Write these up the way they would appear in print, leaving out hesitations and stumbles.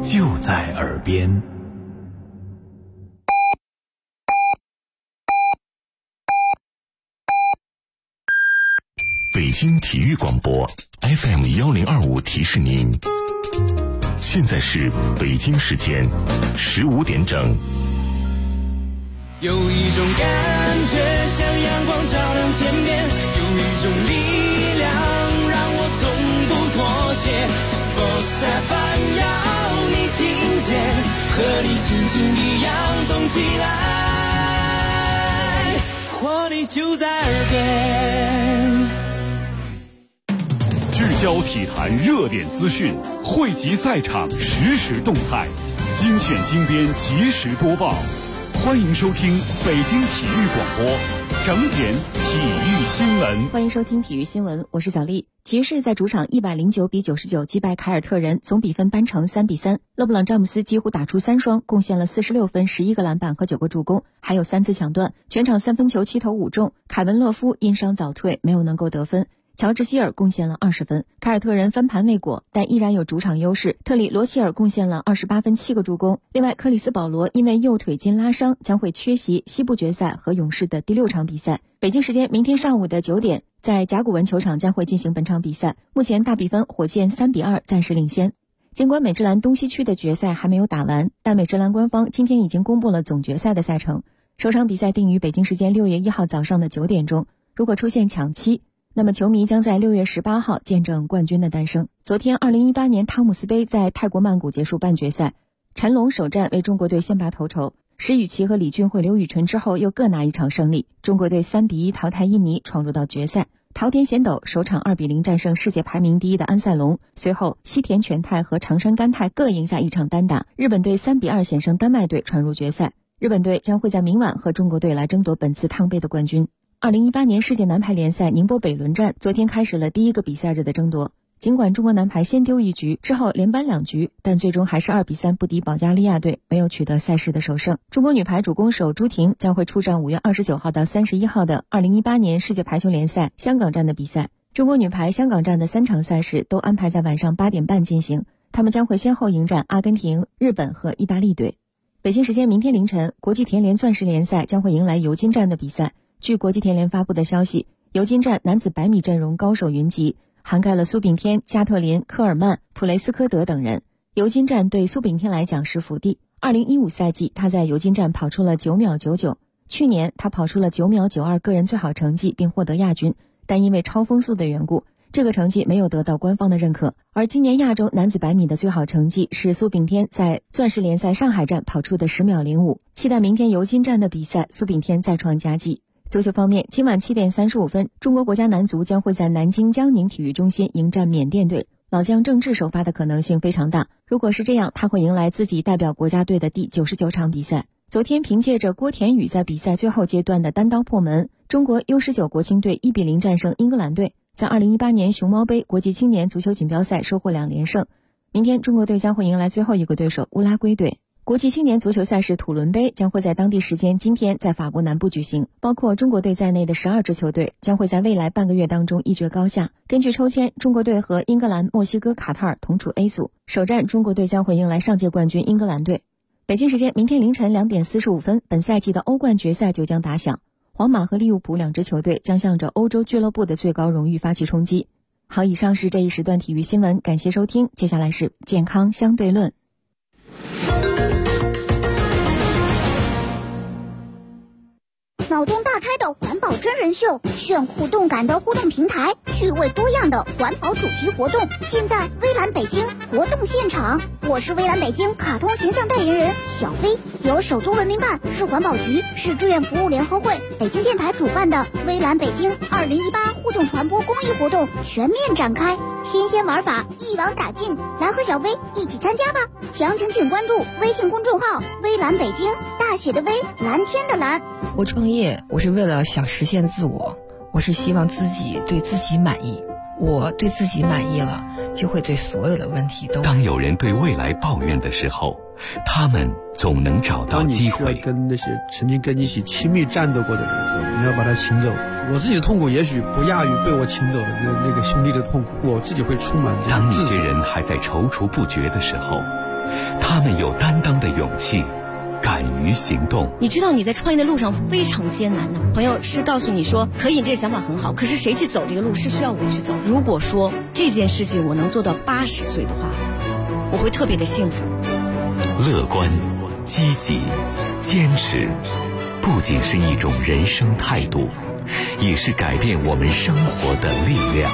就在耳边。北京体育广播 FM1025 提示您，现在是北京时间15点整。 有一种感觉像阳光照亮天边，有一种力量让我从不妥协。Sports FM 要你听见，和你心情一样动起来，活力就在耳边。 聚焦体坛热点资讯，汇集赛场实时动态，精选精编及时播报。欢迎收听北京体育广播整点体育新闻。 欢迎收听体育新闻，我是小丽。骑士在主场109比99击败凯尔特人，总比分扳成3比3。勒布朗詹姆斯几乎打出3双，贡献了46分、11个篮板和9个助攻，还有3次抢断，全场三分球7投5中。凯文勒夫因伤早退，没有能够得分。乔治希尔贡献了20分，凯尔特人翻盘未果，但依然有主场优势。特里罗齐尔贡献了28分7个助攻。另外，克里斯保罗因为右腿筋拉伤，将会缺席西部决赛和勇士的第6场比赛。北京时间明天上午的9点，在甲骨文球场将会进行本场比赛。目前大比分火箭3比2暂时领先。尽管美职篮东西区的决赛还没有打完，但美职篮官方今天已经公布了总决赛的赛程。首场比赛定于北京时间6月1号早上的9点钟。如果出现抢七，那么球迷将在6月18号见证冠军的诞生。昨天2018年汤姆斯杯在泰国曼谷结束半决赛，陈龙首战为中国队先拔头筹，石宇奇和李俊慧、刘宇纯之后又各拿一场胜利，中国队3比1淘汰印尼，闯入到决赛。桃田贤斗首场2比0战胜世界排名第1的安塞龙，随后西田全太和长山干太各赢下一场单打，日本队3比2险胜丹麦队，闯入决赛。日本队将会在明晚和中国队来争夺本次汤杯的冠军。2018年世界男排联赛宁波北轮战昨天开始了第一个比赛日的争夺。尽管中国男排先丢一局，之后连扳2局，但最终还是2比3不敌保加利亚队，没有取得赛事的首胜。中国女排主攻手朱婷将会出战5月29号到31号的2018年世界排球联赛香港站的比赛。中国女排香港站的3场赛事都安排在晚上8点半进行，他们将会先后迎战阿根廷、日本和意大利队。北京时间明天凌晨，国际田联钻石联赛将会迎来尤金站的比赛。据国际田联发布的消息，尤金站男子100米阵容高手云集，涵盖了苏炳添、加特林、科尔曼、普雷斯科德等人。尤金站对苏炳添来讲是福地。2015赛季，他在尤金站跑出了9秒99，去年他跑出了9秒92个人最好成绩，并获得亚军，但因为超风速的缘故，这个成绩没有得到官方的认可。而今年亚洲男子100米的最好成绩是苏炳添在钻石联赛上海站跑出的10秒05。期待明天尤金站的比赛，苏炳添再创佳绩。足球方面，今晚7点35分，中国国家男足将会在南京江宁体育中心迎战缅甸队。老将郑智首发的可能性非常大，如果是这样，他会迎来自己代表国家队的第99场比赛。昨天凭借着郭田雨在比赛最后阶段的单刀破门，中国 U19 国青队1比0战胜英格兰队，在2018年熊猫杯国际青年足球锦标赛收获2连胜。明天中国队将会迎来最后一个对手乌拉圭队。国际青年足球赛事土伦杯将会在当地时间今天在法国南部举行，包括中国队在内的12支球队将会在未来半个月当中一决高下。根据抽签，中国队和英格兰、墨西哥、卡塔尔同处 A 组，首战中国队将会迎来上届冠军英格兰队。北京时间明天凌晨2点45分，本赛季的欧冠决赛就将打响，皇马和利物浦2支球队将向着欧洲俱乐部的最高荣誉发起冲击。好，以上是这一时段体育新闻，感谢收听，接下来是健康相对论。 脑洞大开的环保真人秀，炫酷动感的互动平台，趣味多样的环保主题活动，尽在微蓝北京活动现场。我是微蓝北京卡通形象代言人小飞，由首都文明办、市环保局、市志愿服务联合会、北京电台主办的微蓝北京2018互动传播公益活动全面展开，新鲜玩法一网打尽，来和小飞一起参加吧！详情请关注微信公众号微蓝北京，大写的微，蓝天的蓝。 我创业，我是为了想实现自我，我是希望自己对自己满意。我对自己满意了，就会对所有的问题都。 当有人对未来抱怨的时候，他们总能找到机会。 当你需要跟那些曾经跟你一起亲密战斗过的人，你要把他请走。我自己的痛苦也许不亚于被我请走的那个兄弟的痛苦，我自己会充满。 当一些人还在踌躇不决的时候， 他们有担当的勇气，敢于行动。 你知道你在创业的路上非常艰难的，朋友是告诉你说可以，这个想法很好，可是谁去走这个路是需要我去走。如果说这件事情我能做到80岁的话，我会特别的幸福。 乐观、积极、坚持，不仅是一种人生态度，也是改变我们生活的力量。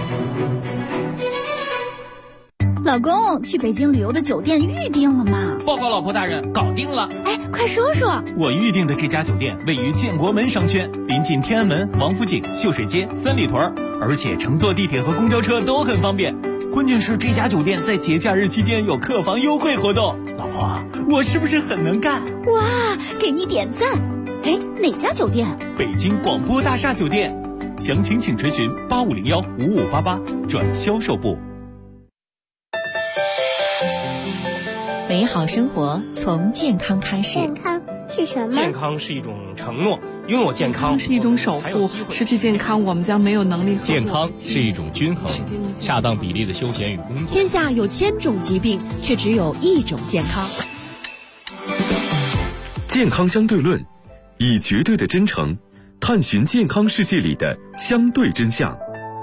老公，去北京旅游的酒店预定了吗？ 报告老婆大人，搞定了。 哎，快说说。 我预定的这家酒店位于建国门商圈，临近天安门、王府井、秀水街、三里屯，而且乘坐地铁和公交车都很方便。关键是这家酒店在节假日期间有客房优惠活动。老婆，我是不是很能干？ 哇，给你点赞。哎，哪家酒店？ 北京广播大厦酒店。详情请垂询8501-5588转销售部。 美好生活从健康开始。 健康是什么？ 健康是一种承诺，拥有健康是一种守护，失去健康我们将没有能力。 健康是一种均衡、恰当比例的休闲与工作。 天下有1000种疾病，却只有1种健康。 健康相对论，以绝对的真诚探寻健康世界里的相对真相。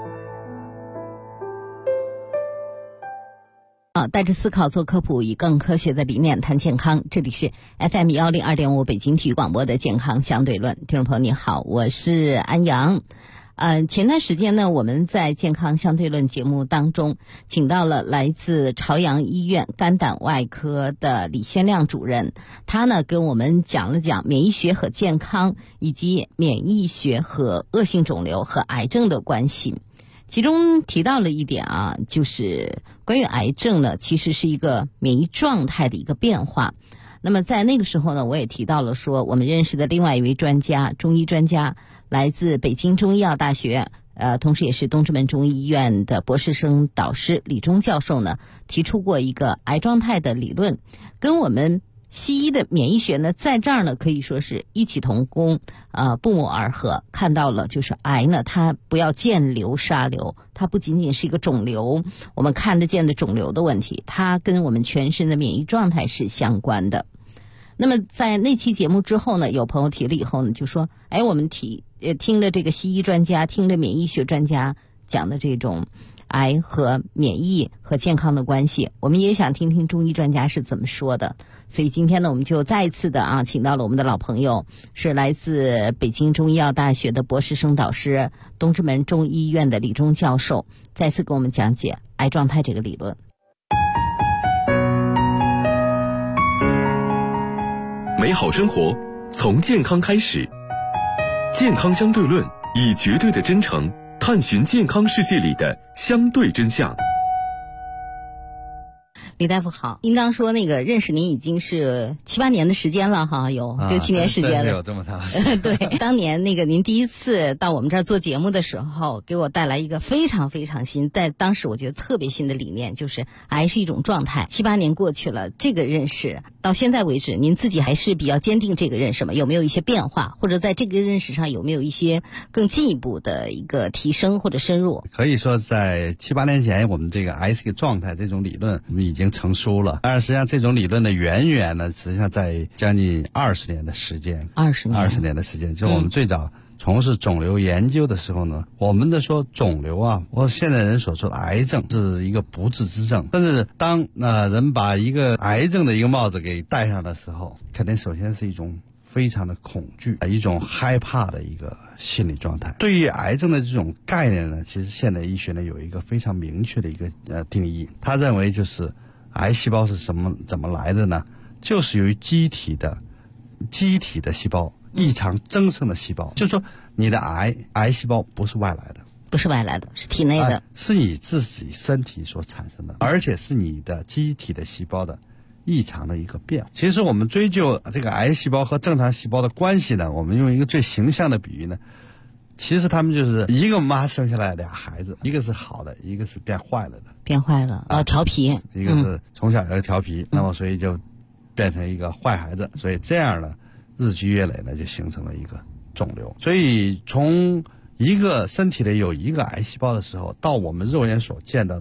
带着思考做科普，以更科学的理念谈健康。这里是 FM 102.5北京体育广播的健康相对论。听众朋友你好，我是安阳。前段时间呢，我们在健康相对论节目当中请到了来自朝阳医院肝胆外科的李先亮主任，他呢跟我们讲了讲免疫学和健康，以及免疫学和恶性肿瘤和癌症的关系。其中提到了一点啊，就是关于癌症呢，其实是一个免疫状态的一个变化。那么在那个时候呢，我也提到了说，我们认识的另外一位专家，中医专家，来自北京中医药大学，同时也是东直门中医医院的博士生导师李忠教授呢，提出过一个癌状态的理论，跟我们西医的免疫学呢，在这儿呢可以说是异曲同工，不谋而合。看到了就是癌呢，它不要见瘤杀瘤，它不仅仅是一个肿瘤，我们看得见的肿瘤的问题，它跟我们全身的免疫状态是相关的。那么在那期节目之后呢，有朋友提了以后呢，就说，哎，我们听了这个西医专家，听了免疫学专家讲的这种癌和免疫和健康的关系，我们也想听听中医专家是怎么说的。所以今天呢，我们就再一次的请到了我们的老朋友，是来自北京中医药大学的博士生导师，东直门中医院的李忠教授，再次给我们讲解癌状态这个理论。 美好生活从健康开始，健康相对论，以绝对的真诚探寻健康世界里的相对真相。 李大夫好，应当说那个认识您已经是7、8年的时间了哈，有6、7年时间了， 有这么长时间。 对，当年那个您第一次到我们这儿做节目的时候，给我带来一个非常非常新，在当时我觉得特别新的理念，就是癌是一种状态。7、8年过去了，这个认识到现在为止，您自己还是比较坚定这个认识吗？有没有一些变化，或者在这个认识上有没有一些更进一步的一个提升或者深入？ 可以说在7、8年前，我们这个癌是一个状态这种理论我们已经成熟了。当然实际上这种理论的渊源呢，实际上在将近20年的时间，20年的时间，就我们最早从事肿瘤研究的时候呢，我们的说肿瘤啊，或现在人所说的癌症是一个不治之症。但是当人把一个癌症的一个帽子给戴上的时候，肯定首先是一种非常的恐惧，一种害怕的一个心理状态。对于癌症的这种概念呢，其实现代医学呢有一个非常明确的一个定义，他认为就是癌细胞是怎么来的呢？就是由于机体的细胞异常增生的细胞，就是说你的癌细胞不是外来的， 不是外来的，是体内的， 是你自己身体所产生的，而且是你的机体的细胞的异常的一个变化。其实我们追究这个癌细胞和正常细胞的关系呢，我们用一个最形象的比喻呢，其实他们就是一个妈生下来俩孩子，一个是好的，一个是变坏了的。 变坏了调皮。 一个是从小要调皮，那么所以就变成一个坏孩子，所以这样呢，日积月累呢，就形成了一个肿瘤。所以从一个身体里有一个癌细胞的时候，到我们肉眼所见到的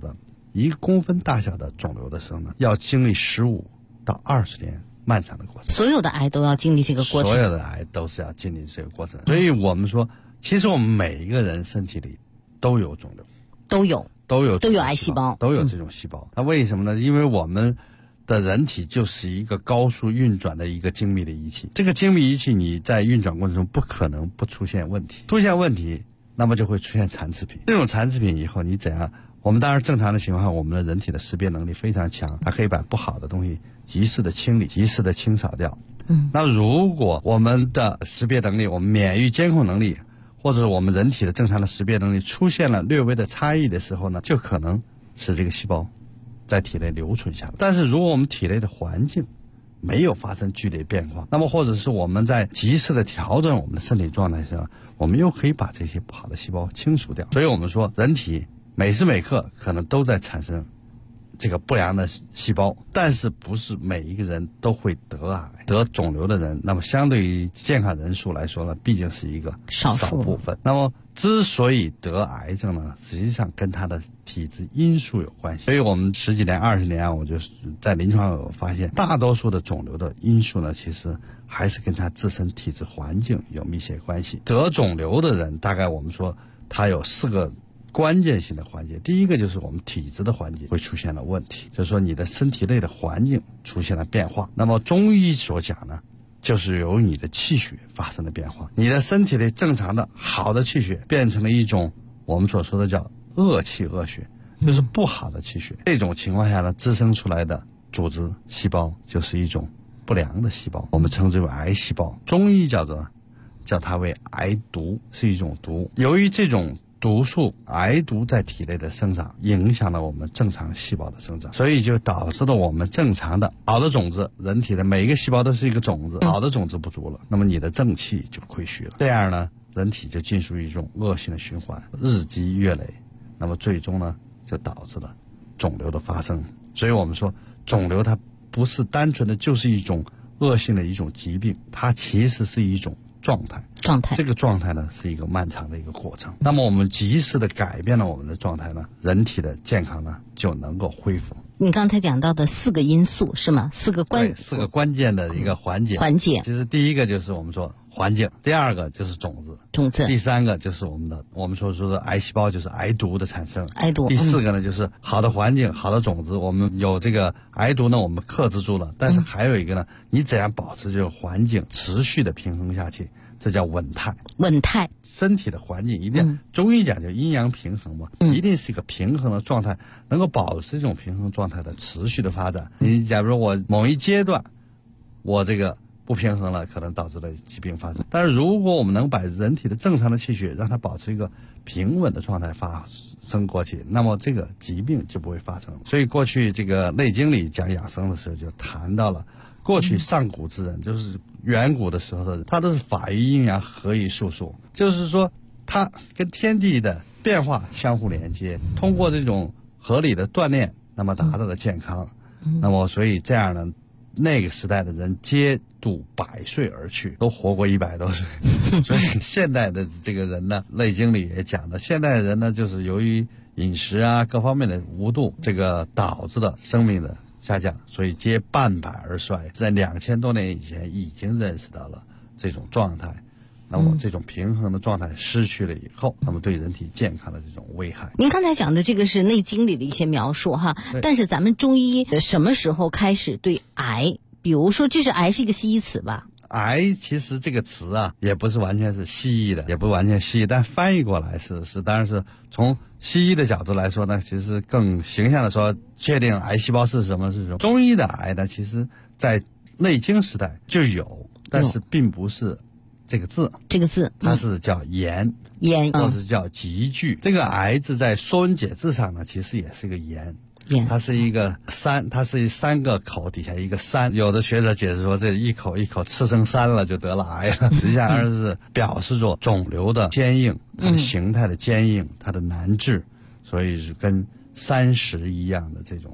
1公分大小的肿瘤的时候呢，要经历15到20年漫长的过程。 所有的癌都要经历这个过程。 所有的癌都是要经历这个过程。所以我们说，其实我们每一个人身体里都有肿瘤，都有癌细胞， 都有这种细胞。那为什么呢？因为我们的人体就是一个高速运转的一个精密的仪器。这个精密仪器你在运转过程中不可能不出现问题，出现问题，那么就会出现残次品。这种残次品以后你怎样？我们当然正常的情况下，我们的人体的识别能力非常强，它可以把不好的东西及时的清理，及时的清扫掉。那如果我们的识别能力，我们免疫监控能力，或者我们人体的正常的识别能力出现了略微的差异的时候呢，就可能使这个细胞在体内留存下来。但是如果我们体内的环境没有发生剧烈变化，那么或者是我们在及时的调整我们的身体状态下，我们又可以把这些不好的细胞清除掉。所以我们说，人体每时每刻可能都在产生这个不良的细胞，但是不是每一个人都会得癌。得肿瘤的人，那么相对于健康人数来说呢，毕竟是一个少部分。那么之所以得癌症呢，实际上跟他的体质因素有关系。所以我们10几年、20年，我就是在临床有发现，大多数的肿瘤的因素呢，其实还是跟他自身体质环境有密切关系。得肿瘤的人，大概我们说他有4个关键性的环节。第一个就是我们体质的环节会出现了问题，就是说你的身体内的环境出现了变化。那么中医所讲呢，就是由你的气血发生了变化，你的身体里正常的好的气血变成了一种我们所说的叫恶气恶血，就是不好的气血。这种情况下呢，滋生出来的组织细胞就是一种不良的细胞，我们称之为癌细胞。中医叫它为癌毒，是一种毒。由于这种毒素癌毒在体内的生长，影响了我们正常细胞的生长，所以就导致了我们正常的好的种子，人体的每一个细胞都是一个种子，好的种子不足了，那么你的正气就亏虚了。这样呢，人体就进入一种恶性的循环，日积月累，那么最终呢，就导致了肿瘤的发生。所以我们说，肿瘤它不是单纯的就是一种恶性的一种疾病，它其实是一种状态，这个状态呢是一个漫长的一个过程。那么我们及时的改变了我们的状态呢，人体的健康呢就能够恢复。 你刚才讲到的4个因素是吗？4个关键的一个环节。其实第一个就是我们说环境，第2个就是种子，第3个就是我们所说的癌细胞，就是癌毒的产生，第4个呢就是好的环境、好的种子，我们有这个癌毒呢，我们克制住了。但是还有一个呢，你怎样保持这个环境持续的平衡下去，这叫稳态。身体的环境一定中医讲究阴阳平衡嘛，一定是一个平衡的状态，能够保持这种平衡状态的持续的发展。你假如我某一阶段我这个不平衡了，可能导致了疾病发生。但是如果我们能把人体的正常的气血让它保持一个平稳的状态发生过去，那么这个疾病就不会发生。所以过去这个《内经》里讲养生的时候就谈到了，过去上古之人，就是远古的时候的人，他都是法于阴阳，合于术数，就是说他跟天地的变化相互连接，通过这种合理的锻炼，那么达到了健康。那么所以这样呢，那个时代的人皆度100岁而去，都活过100多岁。所以现代的这个人呢，《内经》里也讲的，现代人呢，就是由于饮食啊各方面的无度，这个导致了生命的下降，所以皆半百而衰。在2000多年以前已经认识到了这种状态。那么这种平衡的状态失去了以后，那么对人体健康的这种危害。 您刚才讲的这个是《内经》里的一些描述哈，但是咱们中医什么时候开始对癌，比如说这是癌是一个西医词吧？ 癌其实这个词啊，也不是完全是西医的，也不完全西医，但翻译过来是当然是从西医的角度来说呢，其实更形象的说，确定癌细胞是什么。中医的癌呢，其实在内经时代就有，但是并不是这个字，它是叫炎，或者叫急聚。这个癌字在《说文解字》上呢，其实也是一个炎。它是一个山，它是3个口底下一个山。有的学者解释说，这一口一口吃成山了，就得了癌了。实际上而是表示着肿瘤的坚硬，它的形态的坚硬，它的难治，所以是跟山石一样的这种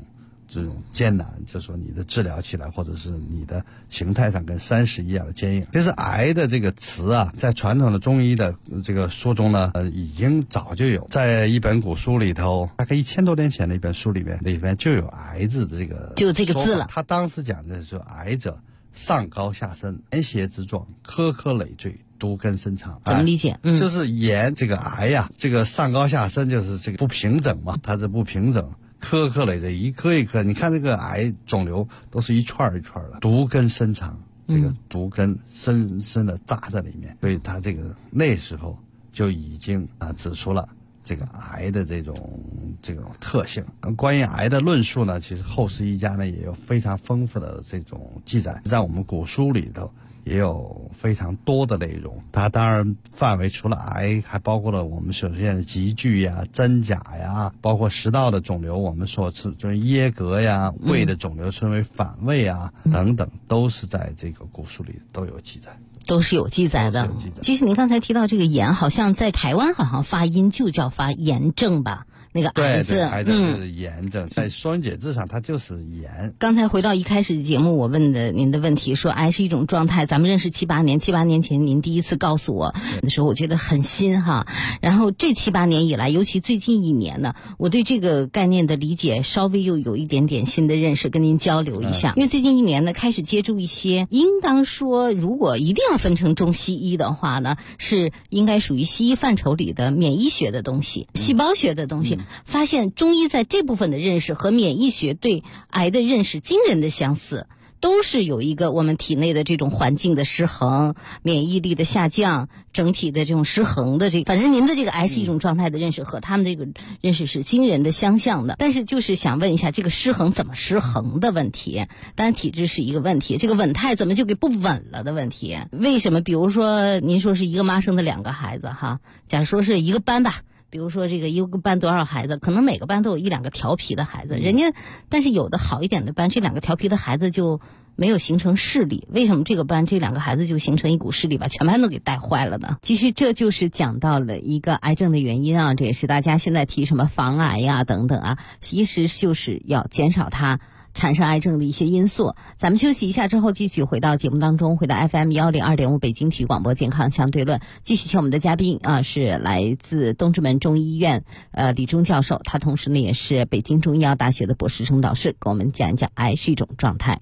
这种艰难，就说你的治疗起来或者是你的形态上跟山石一样的坚硬。其实癌的这个词啊，在传统的中医的这个书中呢，已经早就有，在一本古书里头，大概1000多年前的一本书里面就有癌字的这个， 就这个字了。 他当时讲的是癌者上高下深，炎邪之状，颗颗累赘，毒根深藏。 怎么理解？ 就是炎这个癌呀，这个上高下深就是这个不平整嘛，它是不平整，颗颗累赘，一颗一颗，你看这个癌肿瘤都是一串一串的，毒根深藏，这个毒根深深的扎在里面，所以它这个那时候就已经指出了这个癌的这种特性。关于癌的论述呢，其实后世医家呢也有非常丰富的这种记载，在我们古书里头也有非常多的内容。它当然范围除了癌，还包括了我们所见的急剧呀、真假呀，包括食道的肿瘤，我们所吃就是噎膈呀，胃的肿瘤称为反胃啊，等等，都是在这个古书里都有记载。 都是有记载的。其实您刚才提到这个炎，好像在台湾好像发音就叫发炎症吧，那个癌字， 对，癌症就是炎症，在《说文解字》上它就是炎。 刚才回到一开始节目我问的您的问题，说癌是一种状态，咱们认识7、8年前您第一次告诉我的时候，我觉得很新哈。然后这7、8年以来，尤其最近1年呢，我对这个概念的理解稍微又有一点点新的认识，跟您交流一下。因为最近1年呢，开始接触一些，应当说如果一定要分成中西医的话呢，是应该属于西医范畴里的免疫学的东西、细胞学的东西。发现中医在这部分的认识和免疫学对癌的认识惊人的相似，都是有一个我们体内的这种环境的失衡、免疫力的下降、整体的这种失衡的反正您的这个癌是一种状态的认识和他们这个认识是惊人的相像的。但是就是想问一下，这个失衡怎么失衡的问题，当然体质是一个问题，这个稳态怎么就给不稳了的问题，为什么？比如说您说是一个妈生的2个孩子哈，假如说是一个班吧，比如说这个一个班多少孩子，可能每个班都有1、2个调皮的孩子，人家但是有的好一点的班，这2个调皮的孩子就没有形成势力。为什么这个班这2个孩子就形成一股势力，把全班都给带坏了呢？其实这就是讲到了一个癌症的原因啊，这也是大家现在提什么防癌呀等等啊，其实就是要减少它产生癌症的一些因素。咱们休息一下之后，继续回到节目当中，回到 FM 102.5北京体育广播健康相对论，继续请我们的嘉宾是来自东直门中医院李忠教授，他同时呢也是北京中医药大学的博士生导师，给我们讲一讲癌是一种状态。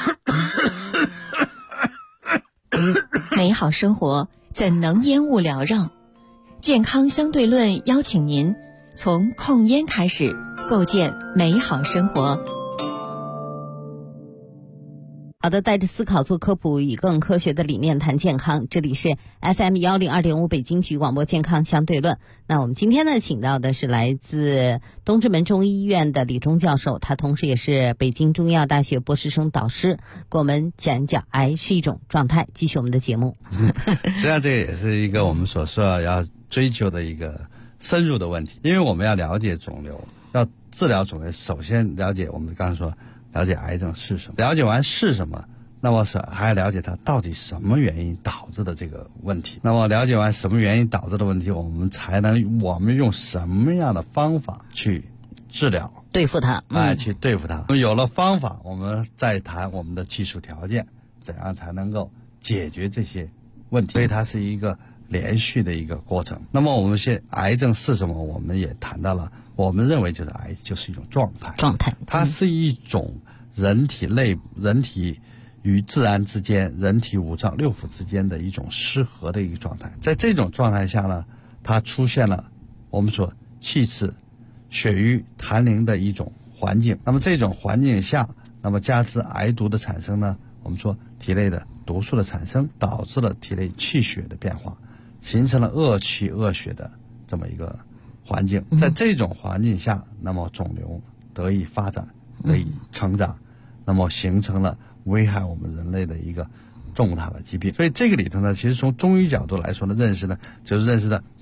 美好生活怎能烟雾缭绕？健康相对论邀请您从控烟开始，构建美好生活。 好的，带着思考做科普，以更科学的理念谈健康。这里是 FM 102.5北京体育广播健康相对论。那我们今天呢，请到的是来自东直门中医院的李忠教授，他同时也是北京中医药大学博士生导师，给我们讲一讲癌是一种状态。继续我们的节目。 实际上这也是一个我们所说要追求的一个深入的问题，因为我们要了解肿瘤，要治疗肿瘤，首先了解我们刚才说了解癌症是什么，了解完是什么，那么还要了解它到底什么原因导致的这个问题。那么了解完什么原因导致的问题，我们用什么样的方法去治疗， 对付它， 去对付它。有了方法，我们再谈我们的技术条件，怎样才能够解决这些问题。所以它是一个连续的一个过程。那么我们癌症是什么？我们也谈到了，我们认为就是癌就是一种状态，它是一种人体与自然之间、人体5脏6腑之间的一种失和的一个状态。在这种状态下呢，它出现了我们说气滞、血瘀、痰淋的一种环境。那么这种环境下，那么加之癌毒的产生呢，我们说体内的毒素的产生，导致了体内气血的变化，形成了恶气恶血的这么一个环境。在这种环境下，那么肿瘤得以发展，得以成长，那么形成了危害我们人类的一个重大的疾病。所以这个里头呢，其实从中医角度来说呢，就是认识的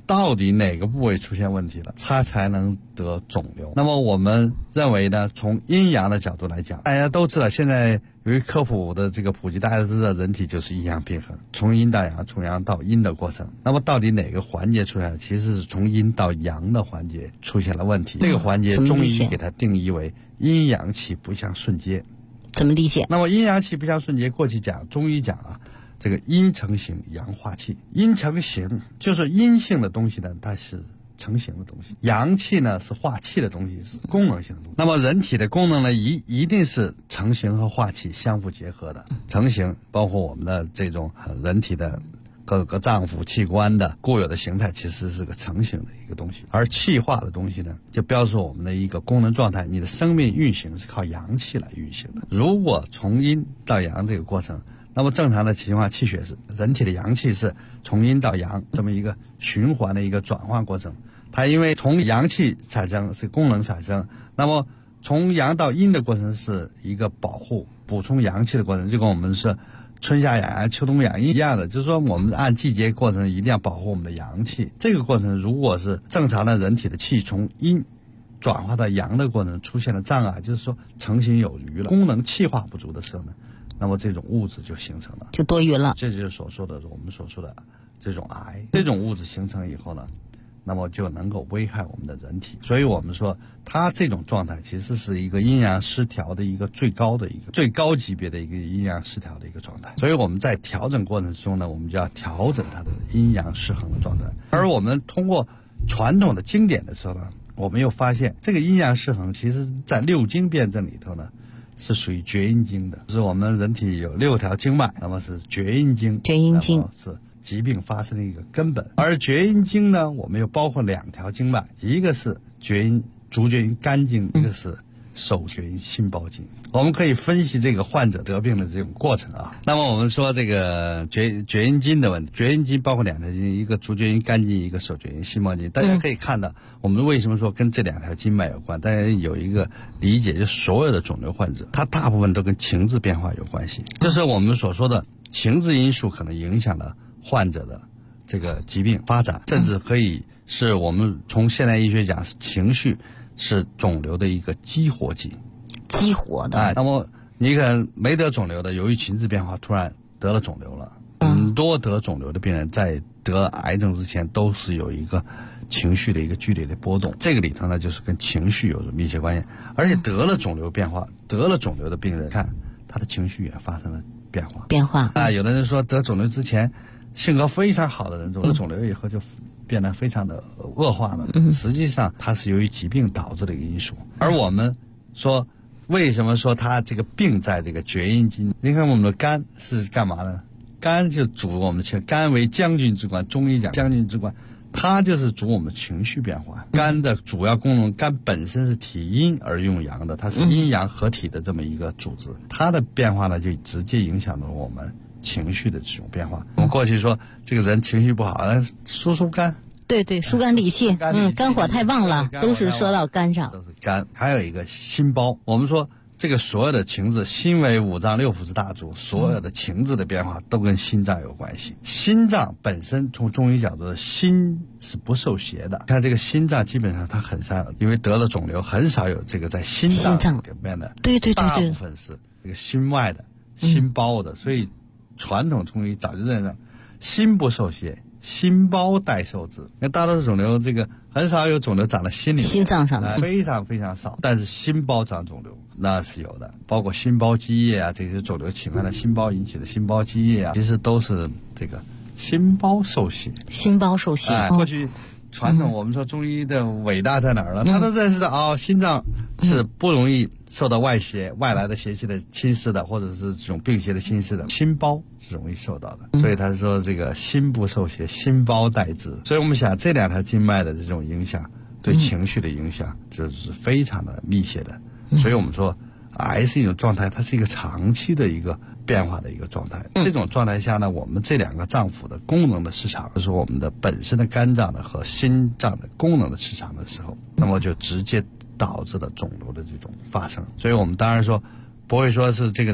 到底哪个部位出现问题了，它才能得肿瘤。那么我们认为呢，从阴阳的角度来讲，大家都知道，现在由于科普的这个普及，大家都知道人体就是阴阳平衡，从阴到阳，从阳到阴的过程。那么到底哪个环节出现了？其实是从阴到阳的环节出现了问题。这个环节中医给它定义为阴阳气不相顺接。 怎么理解？ 那么阴阳气不相顺接，过去讲中医讲啊，这个阴成形，阳化气。阴成形就是阴性的东西呢，它是成形的东西；阳气呢是化气的东西，是功能性的东西。那么人体的功能呢，一定是成形和化气相互结合的。成形包括我们的这种人体的各个脏腑器官的固有的形态，其实是个成型的一个东西。而气化的东西呢，就标志我们的一个功能状态。你的生命运行是靠阳气来运行的。如果从阴到阳这个过程，那么正常的情况，气血是人体的阳气是从阴到阳这么一个循环的一个转换过程。它因为从阳气产生是功能产生，那么从阳到阴的过程是一个保护补充阳气的过程，就跟我们是春夏养阳秋冬养阴一样的，就是说我们按季节过程一定要保护我们的阳气。这个过程如果是正常的人体的气从阴转化到阳的过程出现了障碍，就是说成形有余了，功能气化不足的时候呢，那么这种物质就形成了， 就多余了。 这就是我们所说的这种癌。这种物质形成以后呢，那么就能够危害我们的人体。所以我们说它这种状态其实是一个阴阳失调的一个最高级别的一个阴阳失调的一个状态。所以我们在调整过程中呢，我们就要调整它的阴阳失衡的状态。而我们通过传统的经典的时候呢，我们又发现这个阴阳失衡其实在六经辩证里头呢是属于厥阴经的，就是我们人体有6条经脉，那么是厥阴经，是疾病发生的一个根本。而厥阴经呢，我们又包括2条经脉，一个是足厥阴肝经，一个是手厥阴心包经。我们可以分析这个患者得病的这种过程啊。那么我们说这个厥阴经的问题，厥阴经包括2条经，一个足厥阴肝经，一个手厥阴心包经。大家可以看到，我们为什么说跟这2条经脉有关？大家有一个理解，就是所有的肿瘤患者，他大部分都跟情志变化有关系，就是我们所说的情志因素可能影响了患者的这个疾病发展，甚至可以是我们从现代医学讲，情绪是肿瘤的一个激活剂。 激活的。 那么你可能没得肿瘤的，由于情志变化突然得了肿瘤了。很多得肿瘤的病人在得癌症之前都是有一个情绪的一个剧烈的波动，这个里头呢就是跟情绪有着密切关系。而且得了肿瘤的病人，看他的情绪也发生了变化。有的人说得肿瘤之前性格非常好的人，得了肿瘤以后就变得非常的恶化了。实际上它是由于疾病导致的一个因素。而我们说为什么说他这个病在这个厥阴经？你看我们的肝是干嘛呢？肝就主我们的情，肝为将军之官，中医讲将军之官，它就是主我们情绪变化。肝的主要功能，肝本身是体阴而用阳的，它是阴阳合体的这么一个组织，它的变化呢就直接影响了我们情绪的这种变化。我们过去说这个人情绪不好，疏肝。 对，疏肝理气，肝火太旺了，都是说到肝上。 都是肝。还有一个心包，我们说这个所有的情志，心为5脏6腑之大主，所有的情志的变化都跟心脏有关系。心脏本身从中医角度，心是不受邪的。看这个心脏基本上它很少，因为得了肿瘤，很少有这个在心脏里面的， 对， 大部分是这个心外的、心包的。所以传统中医早就认为心不受邪，心包代受之。那大多数肿瘤，这个很少有肿瘤长在心里面， 心脏上的非常非常少。但是心包长肿瘤那是有的，包括心包积液啊，这些肿瘤侵犯了心包引起的心包积液啊，其实都是这个心包受邪。过去传统我们说中医的伟大在哪儿呢？他都认识到心脏是不容易受到外来的邪气的侵蚀的，或者是这种病邪的侵蚀的，心包是容易受到的。所以他说这个心不受邪，心包代之。所以我们想这2条经脉的这种影响，对情绪的影响就是非常的密切的。所以我们说癌是一种状态，它是一个长期的一个变化的一个状态。这种状态下呢，我们这2个脏腑的功能的失常，就是我们的本身的肝脏的和心脏的功能的失常的时候，那么就直接导致了肿瘤的这种发生。所以我们当然说不会说是这个人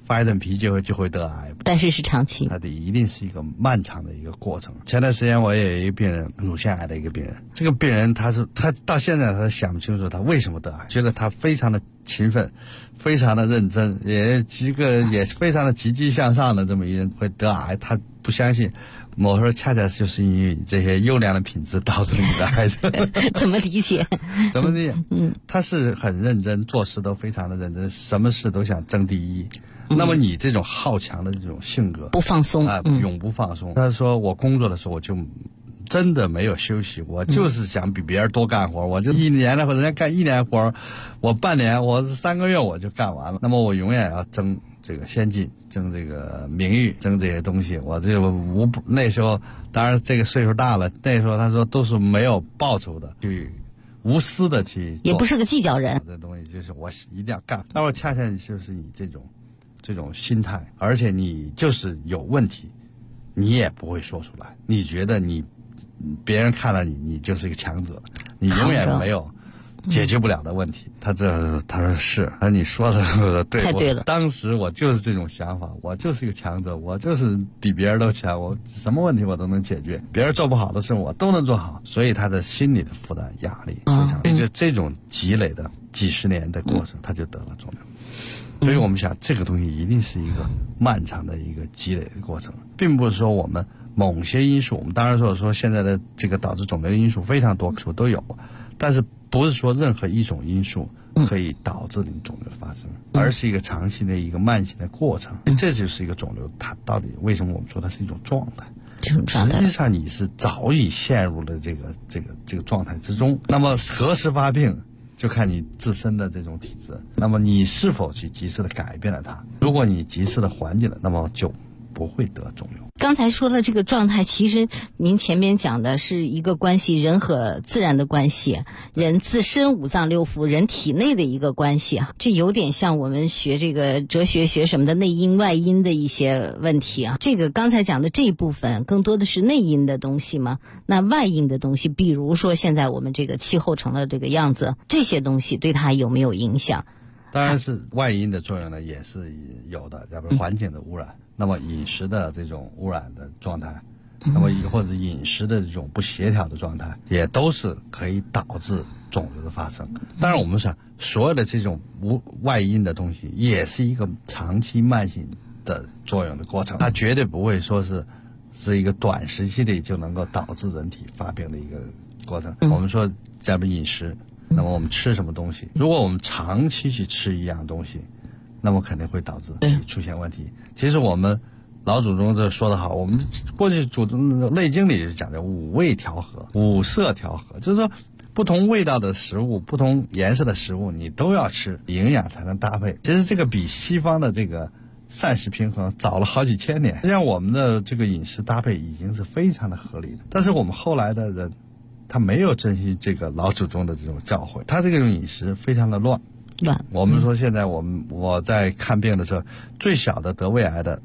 发一顿脾气就会得癌， 但是是长期， 它一定是一个漫长的一个过程。前段时间我也有一个病人，乳腺癌的一个病人，这个病人他到现在他想不清楚他为什么得癌，觉得他非常的勤奋，非常的认真，也非常的积极向上的这么一人会得癌，他不相信。我说恰恰就是因为这些优良的品质导致你的癌症。 怎么理解？ 怎么理解？他是很认真，做事都非常的认真，什么事都想争第一。那么你这种好强的这种性格， 不放松永不放松。他说我工作的时候我就真的没有休息，我就是想比别人多干活，我就1年的或者人家干1年活，我半年我3个月我就干完了。那么我永远要争这个先进，争这个名誉，争这些东西。我这个那时候当然这个岁数大了，那时候他说都是没有报酬的，去无私的去， 也不是个计较人。 这东西就是我一定要干。但是恰恰就是你这种心态，而且你就是有问题，你也不会说出来。你觉得别人看了你就是一个强者，你永远没有解决不了的问题。他说是，你说的对， 太对了。 当时我就是这种想法，我就是一个强者，我就是比别人都强，我什么问题我都能解决，别人做不好的事我都能做好。所以他的心理的负担压力非常大，就这种积累的几十年的过程，他就得了肿瘤。所以我们想这个东西一定是一个漫长的一个积累的过程，并不是说我们某些因素，我们当然说现在的这个导致肿瘤的因素非常多，都有，但是不是说任何一种因素可以导致你肿瘤的发生，而是一个长期的一个慢性的过程。这就是一个肿瘤，它到底为什么我们说它是一种状态？实际上你是早已陷入了这个状态之中。那么何时发病？就看你自身的这种体质，那么你是否去及时的改变了它？如果你及时的缓解了，那么就不会得肿瘤。 刚才说了这个状态，其实您前面讲的是一个关系，人和自然的关系，人自身5脏6腑，人体内的一个关系啊，这有点像我们学这个哲学学什么的内因外因的一些问题啊。这个刚才讲的这一部分更多的是内因的东西嘛，那外因的东西，比如说现在我们这个气候成了这个样子，这些东西对它有没有影响？ 当然是外因的作用呢，也是有的，要不环境的污染。那么饮食的这种污染的状态，那么或者饮食的这种不协调的状态，也都是可以导致肿瘤的发生。当然我们说所有的这种外因的东西也是一个长期慢性的作用的过程，它绝对不会说是一个短时期内就能够导致人体发病的一个过程。我们说咱们饮食，那么我们吃什么东西，如果我们长期去吃一样东西，那么肯定会导致出现问题。其实我们老祖宗这说得好，我们过去《内经》里就讲的5味调和、5色调和，就是说不同味道的食物、不同颜色的食物你都要吃，营养才能搭配。其实这个比西方的这个膳食平衡早了好几千年。实际上我们的这个饮食搭配已经是非常的合理的，但是我们后来的人他没有珍惜这个老祖宗的这种教诲，他这种饮食非常的乱。我们说现在我在看病的时候，最小的得胃癌的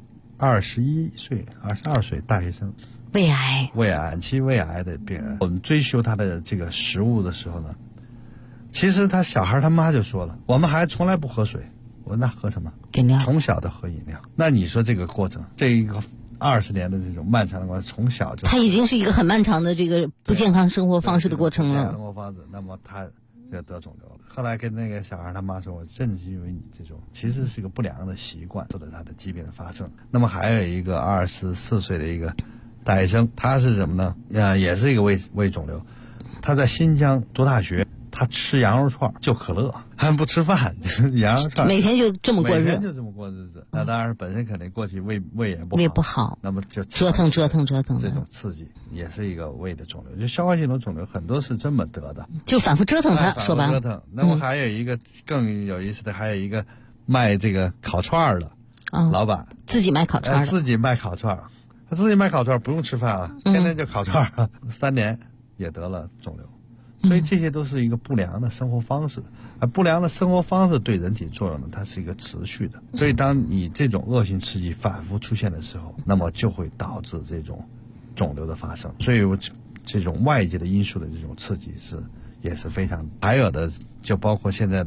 21岁、22岁大学生，晚期胃癌的病人，我们追求他的这个食物的时候呢，其实他小孩他妈就说了，我们还从来不喝水。我说那喝什么？ 饮料。 从小的喝饮料。那你说这个过程，这一个20年的这种漫长的过程，从小就， 他已经是一个很漫长的这个不健康生活方式的过程了。 生活方式，那么他就得肿瘤了。后来跟那个小孩他妈说，我正是因为你这种其实是一个不良的习惯，导致他的疾病的发生。那么还有一个24岁的一个大学生，他是什么呢？也是一个胃肿瘤，他在新疆读大学，他吃羊肉串就可乐，还不吃饭，羊肉串， 每天就这么过日子， 每天就这么过日子。那当然本身肯定过去胃也不好，那么就折腾这种刺激也是一个胃的肿瘤。就消化系统肿瘤很多是这么得的， 就反复折腾它，说白了。 折腾。那么还有一个更有意思的，还有一个卖这个烤串的老板， 自己卖烤串的， 自己卖烤串，他自己卖烤串不用吃饭啊，天天就烤串，3年也得了肿瘤。所以这些都是一个不良的生活方式，而不良的生活方式对人体作用呢，它是一个持续的。所以当你这种恶性刺激反复出现的时候，那么就会导致这种肿瘤的发生。所以这种外界的因素的这种刺激也是非常，还有的就包括现在的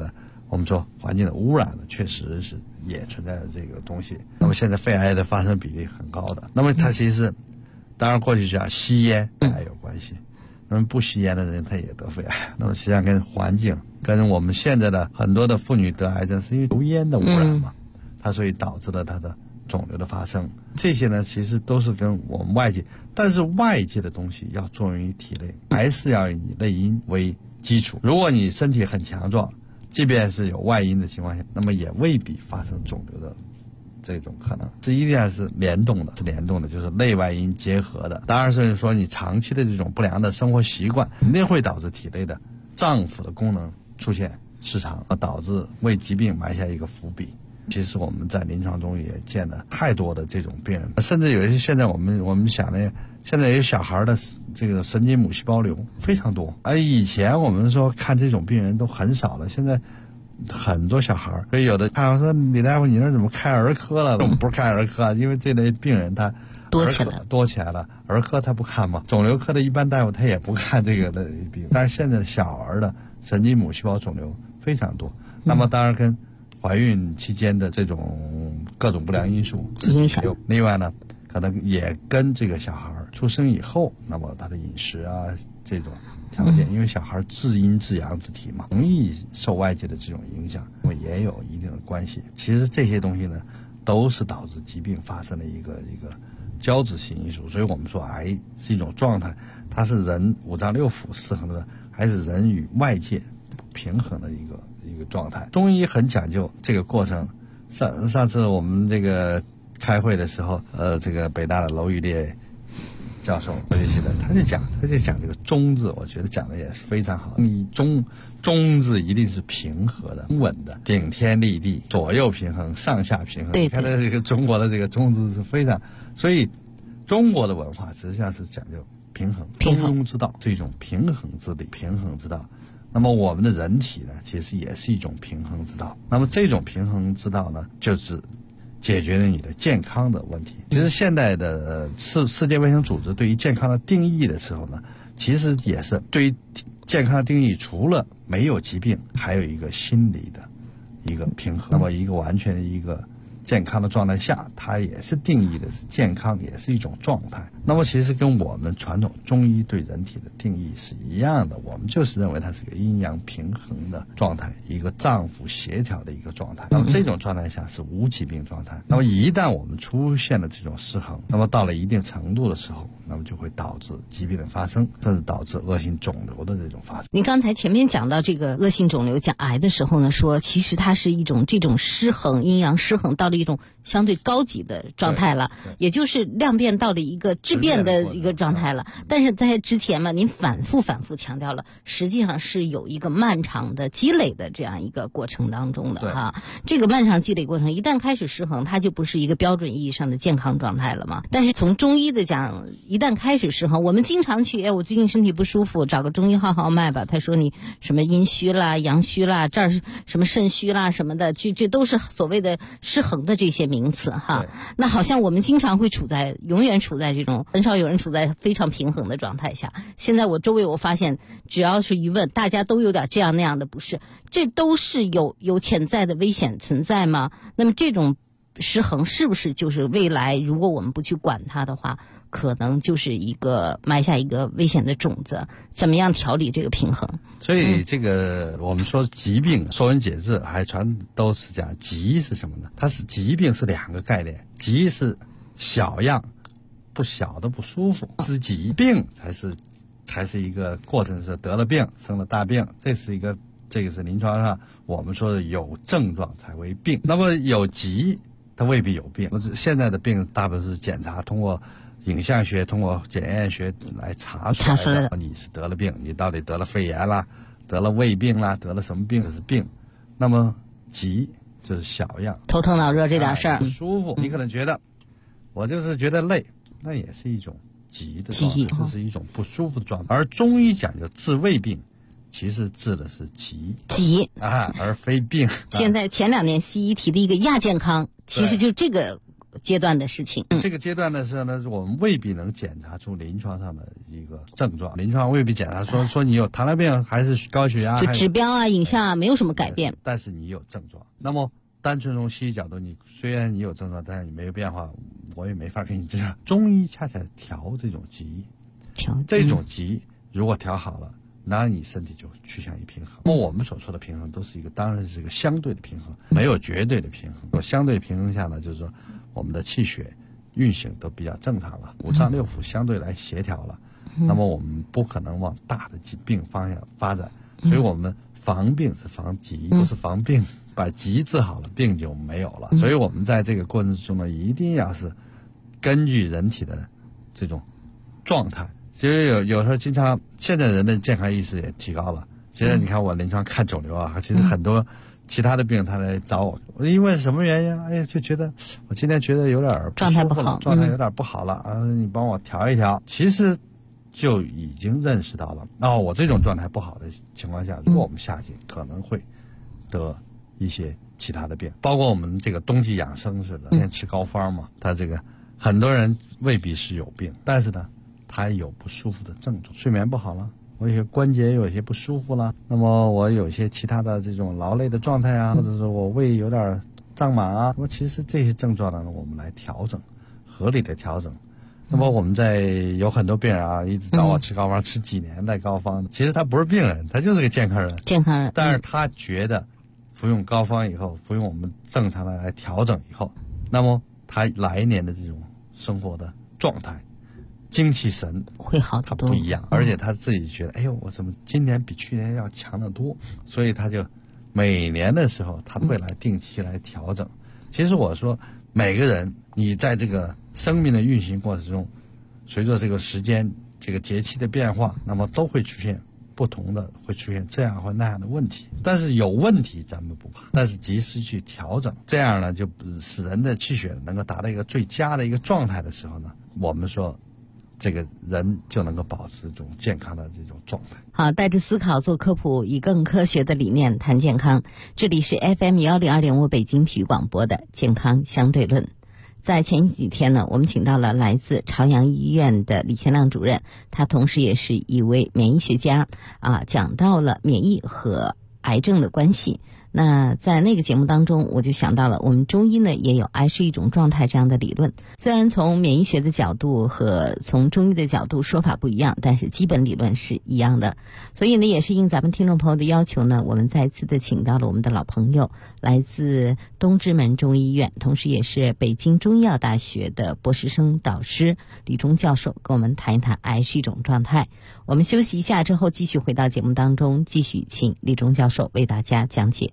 我们说环境的污染呢，确实是也存在着这个东西。那么现在肺癌的发生比例很高的，那么它其实当然过去讲吸烟还有关系，那么不吸烟的人他也得肺癌。那么实际上跟环境跟我们现在的很多的妇女得癌症是因为油烟的污染嘛，它所以导致了它的肿瘤的发生。这些呢其实都是跟我们外界，但是外界的东西要作用于体内，还是要以内因为基础。如果你身体很强壮，即便是有外因的情况下，那么也未必发生肿瘤的这种可能。这一定是联动的，就是内外因结合的。当然是说你长期的这种不良的生活习惯肯定会导致体内的脏腑的功能出现失常，导致为疾病埋下一个伏笔。其实我们在临床中也见了太多的这种病人，甚至有一些现在我们想呢，现在有小孩的这个神经母细胞瘤非常多，而以前我们说看这种病人都很少了，现在很多小孩。所以有的看说李大夫你那怎么开儿科了？我们不是开儿科，因为这类病人他多起来了，儿科他不看嘛，肿瘤科的一般大夫他也不看这个的病。但是现在的小儿的神经母细胞肿瘤非常多，那么当然跟怀孕期间的这种各种不良因素影响，另外呢可能也跟这个小孩出生以后，那么他的饮食啊这种条件，因为小孩自阴自阳之体嘛，容易受外界的这种影响，那么也有一定的关系。其实这些东西呢都是导致疾病发生的一个交织性因素。所以我们说癌是一种状态，它是人五脏六腑失衡的，还是人与外界平衡的一个状态。中医很讲究这个过程。上次我们这个开会的时候，这个北大的娄玉烈教授学习的，他就讲这个中字，我觉得讲的也是非常好。你中字一定是平和的、稳的，顶天立地，左右平衡，上下平衡。你看它这个中国的这个中字是非常，所以中国的文化实际上是讲究平衡，中庸之道是一种平衡之理，平衡之道。那么我们的人体呢，其实也是一种平衡之道。那么这种平衡之道呢，就是解决了你的健康的问题。其实现在的世界卫生组织对于健康的定义的时候呢，其实也是对于健康的定义，除了没有疾病，还有一个心理的一个平衡。那么一个完全的一个健康的状态下，它也是定义的是健康，也是一种状态。那么其实跟我们传统中医对人体的定义是一样的，我们就是认为它是个阴阳平衡的状态，一个脏腑协调的一个状态。那么这种状态下是无疾病状态。那么一旦我们出现了这种失衡，那么到了一定程度的时候，那么就会导致疾病的发生，甚至导致恶性肿瘤的这种发生。 您刚才前面讲到这个恶性肿瘤讲癌的时候呢，说其实它是一种这种失衡，阴阳失衡到了一种相对高级的状态了，也就是量变到了一个质变的一个状态了。但是在之前嘛，您反复强调了，实际上是有一个漫长的积累的这样一个过程当中的哈。这个漫长积累过程一旦开始失衡，它就不是一个标准意义上的健康状态了嘛。但是从中医的讲，一旦开始失衡，我们经常去，我最近身体不舒服，找个中医号脉吧，他说你什么阴虚啦、阳虚啦，这儿什么肾虚啦什么的，这都是所谓的失衡的这些名词哈。那好像我们经常会永远处在这种，很少有人处在非常平衡的状态下。现在我周围我发现，只要是一问，大家都有点这样那样的不适，这都是有潜在的危险存在吗？那么这种失衡是不是就是未来如果我们不去管它的话，可能就是一个埋下一个危险的种子？怎么样调理这个平衡？ 所以这个我们说疾病《说文解字》还都是讲疾是什么呢？它是疾病是两个概念，疾是小样不小的不舒服之疾，病才是一个过程，是得了病生了大病，这个是临床上我们说的有症状才为病。那么有疾它未必有病，现在的病大部分是检查通过影像学通过检验学来查出来的，你是得了病，你到底得了肺炎啦，得了胃病啦，得了什么病，这是病。那么疾就是小样， 头疼脑热这点事儿， 不舒服，你可能觉得我就是觉得累，那也是一种疾的状态，这是一种不舒服的状态。而中医讲究治胃病，其实治的是疾而非病。 现在前2年西医提的一个亚健康，其实就是这个阶段的事情。 这个阶段的时候呢，我们未必能检查出临床上的一个症状，临床未必检查说你有糖尿病还是高血压， 就指标啊、影像啊没有什么改变， 但是你有症状。那么单纯从西医角度，你虽然你有症状，但是你没有变化，我也没法给你治。中医恰恰调这种疾，这种疾如果调好了，那你身体就趋向于平衡。那么我们所说的平衡都是当然是一个相对的平衡，没有绝对的平衡。相对平衡下呢，就是说我们的气血运行都比较正常了，五脏六腑相对来协调了，那么我们不可能往大的疾病方向发展。所以我们防病是防疾，不是防病。把疾治好了，病就没有了。所以我们在这个过程中呢，一定要是根据人体的这种状态。其实有时候经常，现在人的健康意识也提高了。其实你看我临床看肿瘤啊，其实很多其他的病他来找我，因为什么原因？哎呀，就觉得我今天觉得有点状态不好， 状态有点不好了啊，你帮我调一调。其实就已经认识到了，我这种状态不好的情况下，如果我们夏季可能会得一些其他的病，包括我们这个冬季养生似的，天天吃膏方嘛，他这个很多人未必是有病，但是呢，他有不舒服的症状，睡眠不好了，我有些关节有些不舒服了，那么我有一些其他的这种劳累的状态啊，或者是我胃有点胀满啊，那么其实这些症状呢，我们来调整，合理的调整。那么我们有很多病人啊，一直找我吃膏方，吃几年的膏方，其实他不是病人，他就是个健康人，但是他觉得服用膏方以后，服用我们正常的来调整以后，那么他来年的这种生活的状态、精气神会好得多， 他不一样，而且他自己觉得，哎呦，我怎么今年比去年要强得多，所以他就每年的时候他会来定期来调整。其实我说，每个人你在这个生命的运行过程中，随着这个时间、这个节气的变化，那么都会出现不同的，会出现这样或那样的问题。但是有问题咱们不怕，但是及时去调整，这样呢就使人的气血能够达到一个最佳的一个状态的时候呢，我们说这个人就能够保持这种健康的这种状态。 好，带着思考做科普，以更科学的理念谈健康。这里是 FM102.5 北京体育广播的健康相对论。在前几天呢，我们请到了来自朝阳医院的李贤亮主任，他同时也是一位免疫学家讲到了免疫和癌症的关系。那在那个节目当中，我就想到了我们中医呢也有癌是一种状态这样的理论。虽然从免疫学的角度和从中医的角度说法不一样，但是基本理论是一样的。所以呢，也是应咱们听众朋友的要求呢，我们再次的请到了我们的老朋友，来自东直门中医院，同时也是北京中医药大学的博士生导师李忠教授，跟我们谈一谈癌是一种状态。我们休息一下之后，继续回到节目当中，继续请李忠教授为大家讲解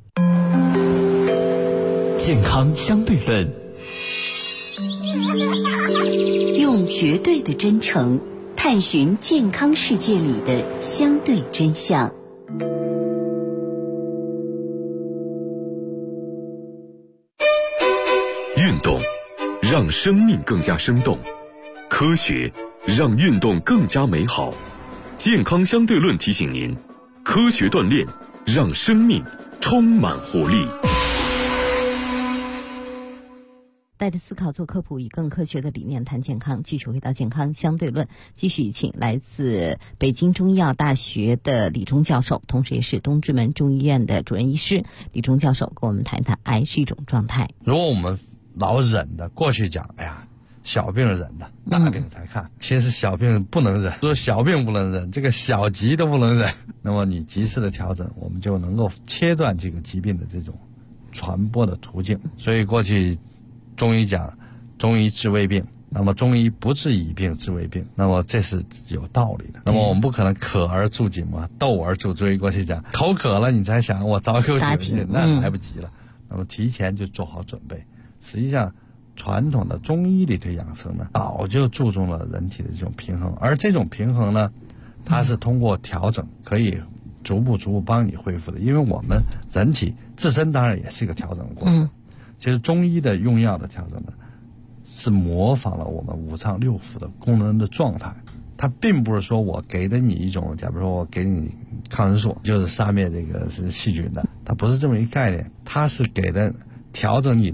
健康相对论， 用绝对的真诚探寻健康世界里的相对真相。 运动让生命更加生动，科学让运动更加美好。健康相对论提醒您，科学锻炼让生命充满活力。 带着思考做科普，以更科学的理念谈健康。继续回到健康相对论，继续请来自北京中医药大学的李忠教授，同时也是东直门中医院的主任医师李忠教授，跟我们谈一谈癌是一种状态。 如果我们老忍的，过去讲，哎呀，小病忍的，大病才看。其实小病不能忍，说小病不能忍，这个小疾都不能忍。那么你及时的调整，我们就能够切断这个疾病的这种传播的途径。所以过去中医讲，中医治未病，那么中医不治已病，治未病，那么这是有道理的。那么我们不可能渴而助己嘛，斗而助追。过去讲，口渴了你才想我早口血，那来不及了。那么提前就做好准备。实际上传统的中医里头养生呢，早就注重了人体的这种平衡，而这种平衡呢，它是通过调整可以逐步帮你恢复的。因为我们人体自身当然也是一个调整的过程。其实中医的用药的调整呢，是模仿了我们五脏六腑的功能的状态。它并不是说我给了你一种，假如说我给你抗生素就是杀灭这个是细菌的，它不是这么一个概念。它是给的调整你的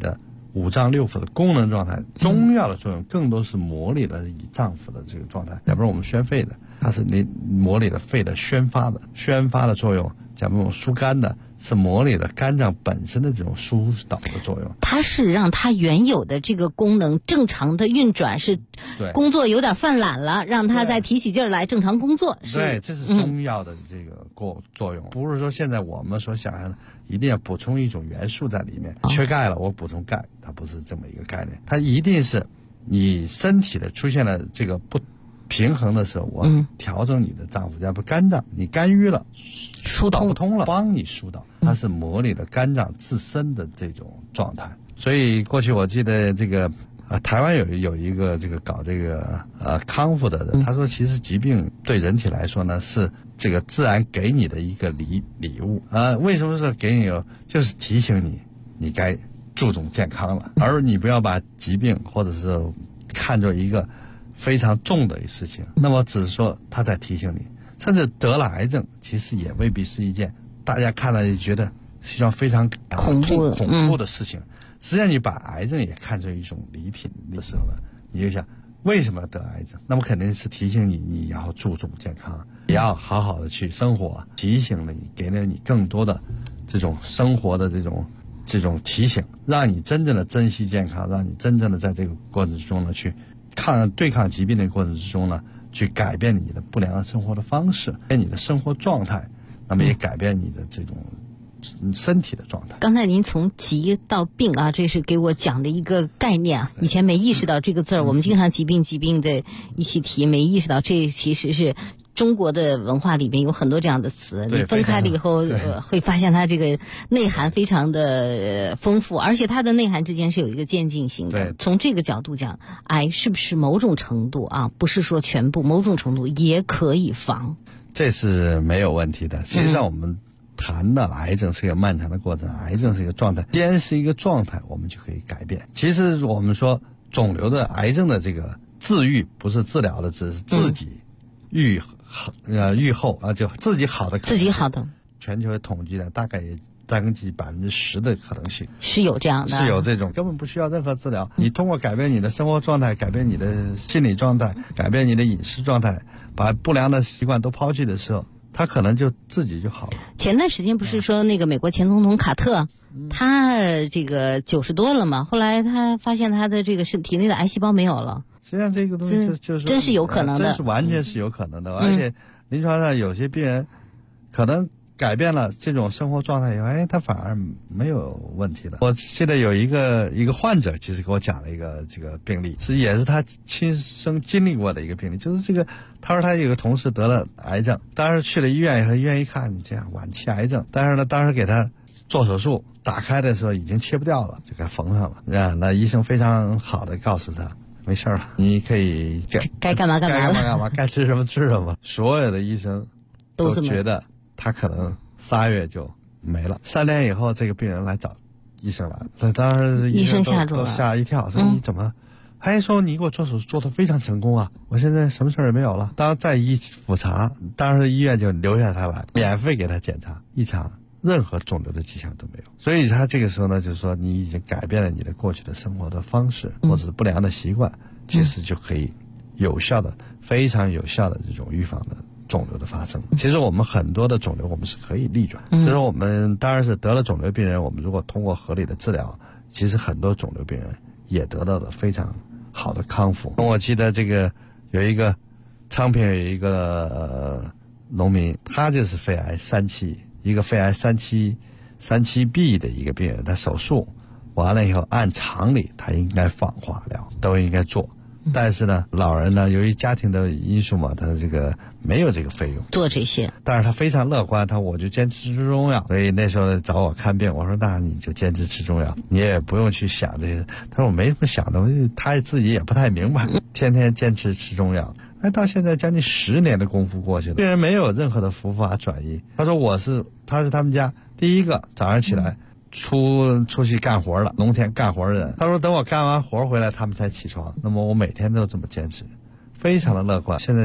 五脏六腑的功能状态。中药的作用更多是模拟了你脏腑的这个状态。假如我们宣肺的，它是你模拟了肺的宣发的作用。假如我们疏肝的，是模拟了肝脏本身的这种疏导的作用。 它是让它原有的这个功能正常的运转，是工作有点犯懒了，让它再提起劲儿来正常工作。 对，这是中药的这个作用，不是说现在我们所想象的一定要补充一种元素在里面。缺钙了，我补充钙，它不是这么一个概念。它一定是你身体的出现了这个不平衡的时候，我调整你的脏腑，要不肝脏你肝郁了，疏导不通了，帮你疏导，它是模拟了肝脏自身的这种状态。所以过去我记得这个台湾有一个这个搞这个康复的人，他说其实疾病对人体来说呢是这个自然给你的一个礼物为什么是给你？就是提醒你该注重健康了，而你不要把疾病或者是看作一个非常重的一事情，那么只是说他在提醒你，甚至得了癌症，其实也未必是一件大家看了也觉得是一件非常恐怖的事情。实际上，你把癌症也看作一种礼品的时候呢，你就想为什么要得癌症？那么肯定是提醒你要注重健康，也要好好的去生活，提醒了你，给了你更多的这种生活的这种提醒，让你真正的珍惜健康，让你真正的在这个过程之中呢去对抗疾病的过程之中呢，去改变你的不良的生活的方式，改变你的生活状态，那么也改变你的这种身体的状态。 刚才您从疾到病这是给我讲的一个概念以前没意识到这个字儿，我们经常疾病的一起提，没意识到这其实是中国的文化里面有很多这样的词，你分开了以后会发现它这个内涵非常的丰富，而且它的内涵之间是有一个渐进性的。从这个角度讲，癌是不是某种程度不是说全部，某种程度也可以防？ 这是没有问题的。实际上我们谈的癌症是一个漫长的过程，癌症是一个状态，既然是一个状态，我们就可以改变。其实我们说肿瘤的癌症的这个治愈不是治疗的，只是自己愈后就自己好的可能性，自己好的。全球统计的大概也将近10%的可能性是有这样的， 是有这种根本不需要任何治疗，你通过改变你的生活状态，改变你的心理状态，改变你的饮食状态，把不良的习惯都抛弃的时候，他可能就自己就好了。 前段时间不是说那个美国前总统卡特，他这个90多了嘛，后来他发现他的这个体内的癌细胞没有了。 实际上这个东西就是真是有可能的， 真是完全是有可能的。而且临床上有些病人可能改变了这种生活状态以后，他反而没有问题了。我记得有一个患者，其实给我讲了一个这个病例，也是他亲身经历过的一个病例，就是这个他说他有个同事得了癌症，当时去了医院以后，医院一看你这样晚期癌症，但是呢当时给他做手术，打开的时候已经切不掉了，就给他缝上了。那医生非常好的告诉他，没事了，你可以该干嘛干嘛，该吃什么吃什么。所有的医生都觉得他可能3月就没了。3天以后，这个病人来找医生了，当时医生都吓一跳，说你怎么？说你给我做手术做得非常成功啊，我现在什么事也没有了。当再一复查，当时医院就留下他来，免费给他检查，一查任何肿瘤的迹象都没有。所以他这个时候呢，就是说你已经改变了你的过去的生活的方式，或者是不良的习惯，其实就可以非常有效的这种预防的肿瘤的发生。其实我们很多的肿瘤我们是可以逆转，所以说我们当然是得了肿瘤病人，我们如果通过合理的治疗，其实很多肿瘤病人也得到了非常好的康复。我记得这个有一个昌平有一个农民，他就是肺癌3期，一个肺癌3期 B 的一个病人，他手术完了以后，按常理他应该放化疗，都应该做。但是呢，老人呢，由于家庭的因素嘛，他这个没有这个费用做这些。 但是他非常乐观，我就坚持吃中药。所以那时候找我看病，我说那你就坚持吃中药，你也不用去想这些。他说我没什么想的，他自己也不太明白，天天坚持吃中药。到现在将近10年的功夫过去了，病人没有任何的复发转移。他说他是他们家第一个早上起来出去干活了，农田干活的人。他说等我干完活回来他们才起床，那么我每天都这么坚持，非常的乐观。现在就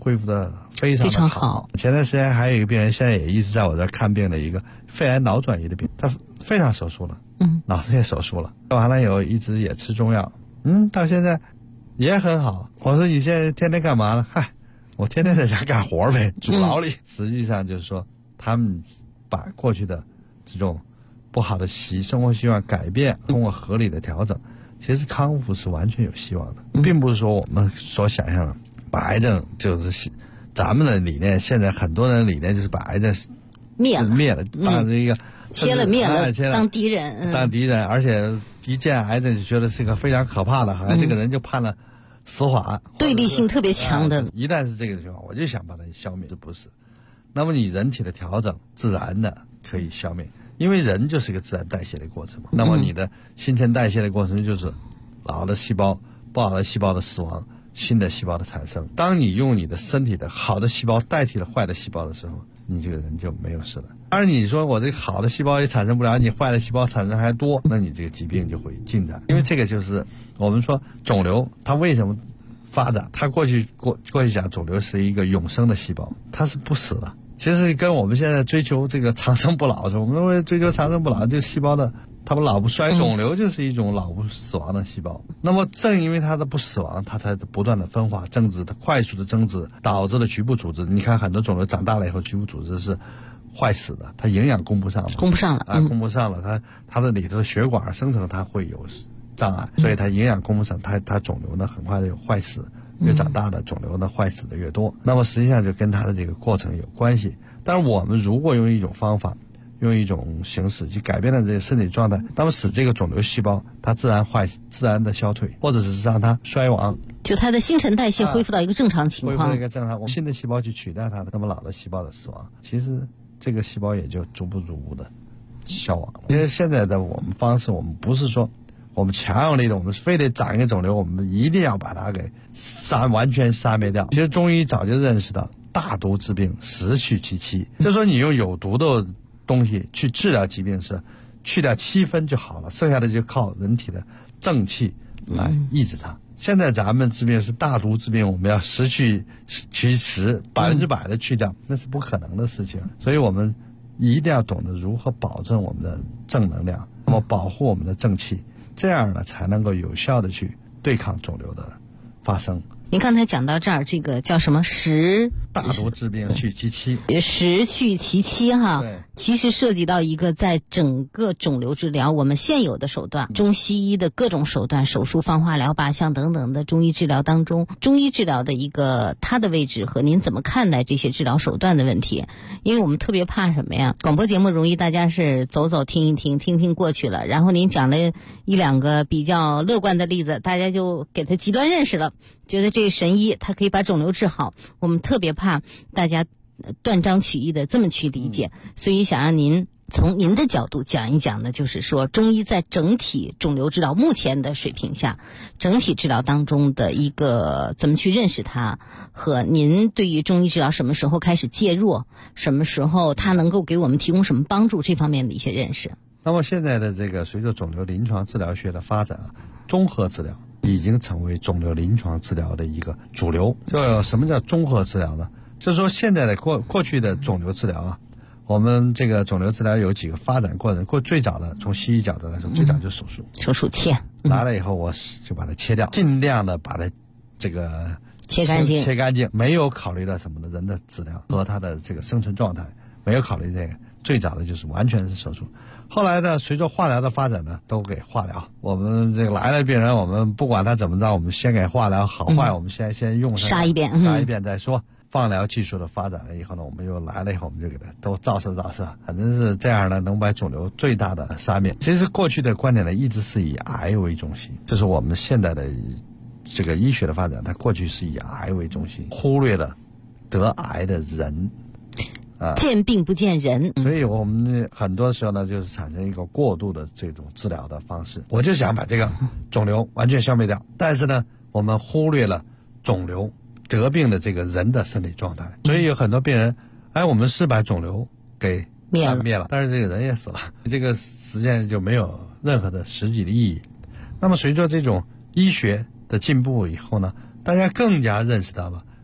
恢复的非常好。前段时间还有一个病人，现在也一直在我这看病的一个肺癌脑转移的病，他非常手术了，脑子也手术了，完了以后一直也吃中药，到现在也很好。我说你现在天天干嘛呢？嗨，我天天在家干活呗，主劳力。实际上就是说，他们把过去的这种不好的生活习惯改变，通过合理的调整，其实康复是完全有希望的，并不是说我们所想象的把癌症就是咱们的理念，现在很多人的理念就是把癌症灭了，当这一个切了灭了，当敌人， 而且一见癌症就觉得是一个非常可怕的，好像这个人就判了死缓， 对立性特别强的。 一旦是这个情况，我就想把它消灭，这不是。那么你人体的调整，自然的可以消灭，因为人就是一个自然代谢的过程嘛。那么你的新陈代谢的过程就是老的细胞、不好的细胞的死亡，新的细胞的产生。当你用你的身体的好的细胞代替了坏的细胞的时候，你这个人就没有事了。而你说我这个好的细胞也产生不了，你坏的细胞产生还多，那你这个疾病就会进展。因为这个就是我们说肿瘤它为什么发展，它过去讲肿瘤是一个永生的细胞，它是不死的。其实跟我们现在追求这个长生不老，我们为追求长生不老，这个细胞的它不老不衰，肿瘤就是一种老不死亡的细胞。那么正因为它的不死亡，它才不断的分化增殖，它快速的增殖导致了局部组织。你看很多肿瘤长大了以后，局部组织是坏死的，它营养供不上了，供不上了，它的里头的血管生成它会有障碍，所以它营养供不上，它肿瘤呢很快的有坏死。越长大的肿瘤呢，坏死的越多。那么实际上就跟它的这个过程有关系。但是我们如果用一种方法，用一种形式去改变了这个身体状态，那么使这个肿瘤细胞它自然的消退，或者是让它衰亡， 就它的新陈代谢恢复到一个正常情况， 恢复到一个正常，我们新的细胞去取代它的，那么老的细胞的死亡，其实这个细胞也就逐步的消亡了。其实现在的我们方式，我们不是说我们强有力的，我们非得长一个肿瘤，我们一定要把它给完全杀灭掉。其实中医早就认识到，大毒治病，实去其七。就是说你用有毒的东西去治疗疾病是去掉7分就好了，剩下的就靠人体的正气来抑制它。现在咱们治病是大毒治病，我们要实去其10%，100%的去掉，那是不可能的事情。所以我们一定要懂得如何保证我们的正能量，那么保护我们的正气，这样呢才能够有效的去对抗肿瘤的发生。 您刚才讲到这儿，这个叫什么大毒治病去其七， 实去其七哈。其实涉及到一个在整个肿瘤治疗我们现有的手段，中西医的各种手段，手术、放化疗、靶向等等的中医治疗当中，中医治疗的一个它的位置和您怎么看待这些治疗手段的问题。因为我们特别怕什么呀？广播节目容易大家是走走听一听，听听过去了，然后您讲了1、2个比较乐观的例子，大家就给他极端认识了，觉得这神医他可以把肿瘤治好。我们特别怕大家断章取义的这么去理解，所以想让您从您的角度讲一讲呢，就是说中医在整体肿瘤治疗目前的水平下，整体治疗当中的一个怎么去认识它，和您对于中医治疗什么时候开始介入，什么时候它能够给我们提供什么帮助，这方面的一些认识。 那么现在的这个随着肿瘤临床治疗学的发展啊，综合治疗已经成为肿瘤临床治疗的一个主流。就什么叫综合治疗呢？就是说现在的过去的肿瘤治疗啊，我们这个肿瘤治疗有几个发展过程。最早的从西医角度来说，最早就是手术切来了以后，我就把它切掉，尽量的把它这个切干净， 没有考虑到什么的人的质量和他的这个生存状态，没有考虑这个。最早的就是完全是手术。后来呢，随着化疗的发展呢，都给化疗。我们这个来了病人，我们不管他怎么着，我们先给化疗好坏，我们先用上杀一遍再说。放疗技术的发展了以后呢，我们又来了以后，我们就给它都照射，反正是这样呢，能把肿瘤最大的杀灭。其实过去的观点呢，一直是以癌为中心，这是我们现在的这个医学的发展，它过去是以癌为中心，忽略了得癌的人。 见病不见人， 所以我们很多时候呢，就是产生一个过度的这种治疗的方式。我就想把这个肿瘤完全消灭掉，但是呢，我们忽略了肿瘤得病的这个人的身体状态。所以有很多病人，我们是把肿瘤给灭了，但是这个人也死了，这个实践就没有任何的实际的意义。那么随着这种医学的进步以后呢，大家更加认识到了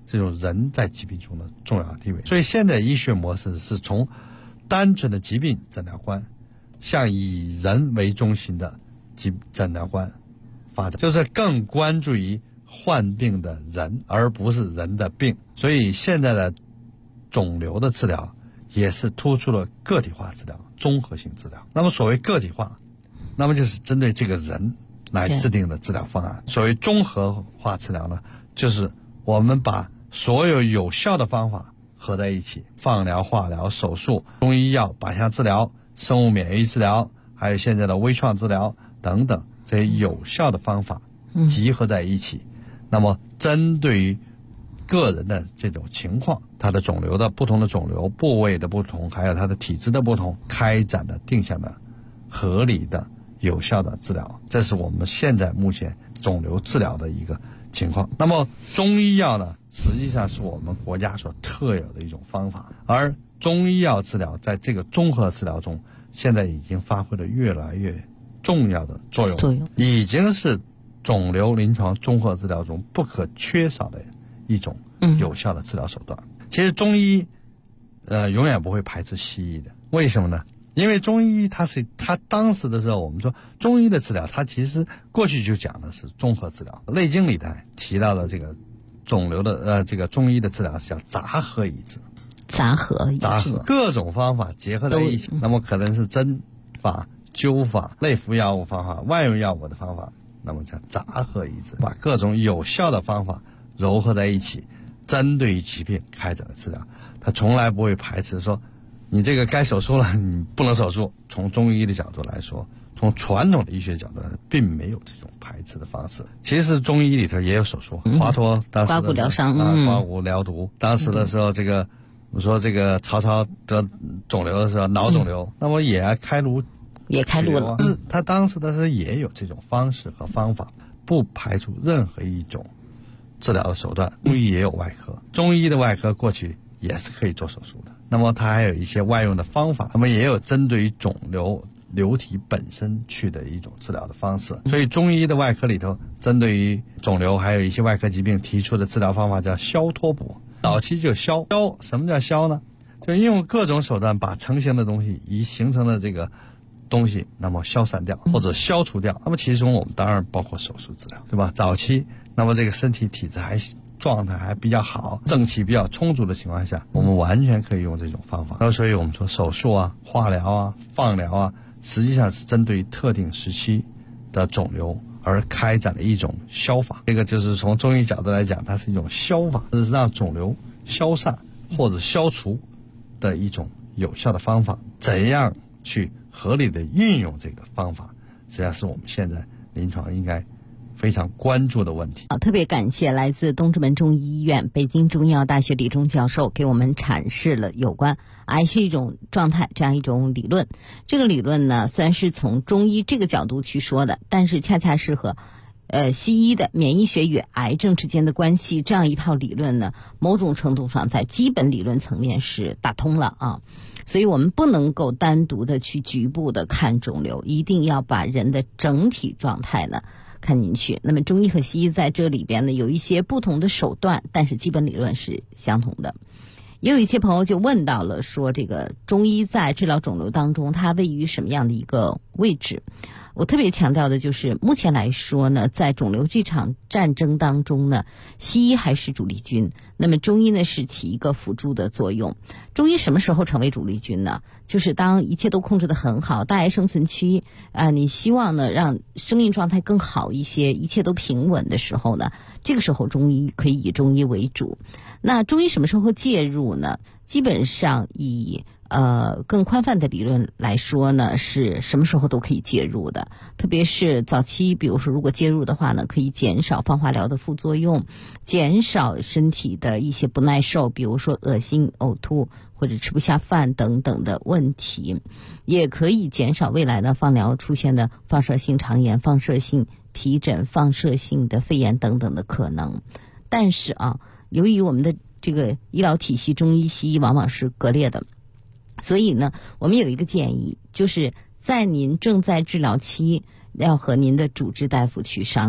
这种人在疾病中的重要地位。所以现在医学模式是从单纯的疾病诊疗观向以人为中心的诊疗观发展，就是更关注于患病的人，而不是人的病。所以现在的肿瘤的治疗也是突出了个体化治疗、综合性治疗。那么所谓个体化，那么就是针对这个人来制定的治疗方案。所谓综合化治疗呢，就是我们把所有有效的方法合在一起，放疗、化疗、手术、中医药、靶向治疗、生物免疫治疗，还有现在的微创治疗等等，这些有效的方法集合在一起。那么针对于个人的这种情况，他的肿瘤的不同的肿瘤部位的不同，还有他的体质的不同，开展的定向的合理的有效的治疗，这是我们现在目前肿瘤治疗的一个情况。那么中医药呢，实际上是我们国家所特有的一种方法，而中医药治疗在这个综合治疗中，现在已经发挥了越来越重要的作用，已经是肿瘤临床综合治疗中不可缺少的一种有效的治疗手段。其实中医永远不会排斥西医的，为什么呢？因为中医它当时的时候，我们说中医的治疗，它其实过去就讲的是综合治疗。《内经》里头提到的这个肿瘤的这个中医的治疗是叫杂合医治，杂合各种方法结合在一起，那么可能是针法、灸法、内服药物方法、外用药物的方法，那么叫杂合医治，把各种有效的方法糅合在一起，针对于疾病开展的治疗。他从来不会排斥说你这个该手术了你不能手术。从中医的角度来说，从传统的医学角度来说，并没有这种排斥的方式。其实中医里头也有手术，华佗当时刮骨疗伤刮骨疗毒，当时的时候这个我说这个曹操得肿瘤的时候，脑肿瘤，那么也开颅了，他当时的时候也有这种方式和方法，不排除任何一种治疗的手段。中医也有外科，中医的外科过去也是可以做手术的，那么它还有一些外用的方法，那么也有针对于肿瘤瘤体本身去的一种治疗的方式。所以中医的外科里头，针对于肿瘤还有一些外科疾病提出的治疗方法叫消脱补。早期就消，什么叫消呢？就用各种手段把成型的东西已形成的这个东西那么消散掉或者消除掉。那么其中我们当然包括手术治疗，对吧？早期那么这个身体体质状态还比较好，正气比较充足的情况下，我们完全可以用这种方法。那所以我们说手术啊、化疗啊、放疗啊，实际上是针对特定时期的肿瘤而开展的一种消法。这个就是从中医角度来讲，它是一种消法，是让肿瘤消散或者消除的一种有效的方法。怎样去合理的运用这个方法，实际上是我们现在临床应该非常关注的问题。 特别感谢来自东直门中医医院、北京中医药大学李忠教授给我们阐释了有关癌是一种状态这样一种理论。这个理论呢，虽然是从中医这个角度去说的，但是恰恰是和西医的免疫学与癌症之间的关系这样一套理论呢，某种程度上在基本理论层面是打通了啊。所以我们不能够单独的去局部的看肿瘤，一定要把人的整体状态呢看进去。那么中医和西医在这里边呢有一些不同的手段，但是基本理论是相同的。也有一些朋友就问到了说，这个中医在治疗肿瘤当中它位于什么样的一个位置。我特别强调的就是目前来说呢，在肿瘤这场战争当中呢，西医还是主力军，那么中医呢是起一个辅助的作用。中医什么时候成为主力军呢？就是当一切都控制得很好，大癌生存期你希望呢让生命状态更好一些，一切都平稳的时候呢，这个时候中医可以以中医为主。那中医什么时候介入呢？基本上以更宽泛的理论来说呢，是什么时候都可以介入的。特别是早期，比如说如果介入的话呢，可以减少放化疗的副作用，减少身体的一些不耐受，比如说恶心、呕吐或者吃不下饭等等的问题，也可以减少未来的放疗出现的放射性肠炎、放射性皮疹、放射性的肺炎等等的可能。但是由于我们的这个医疗体系，中医西医往往是割裂的，所以呢，我们有一个建议，就是在您正在治疗期，要和您的主治大夫去商量，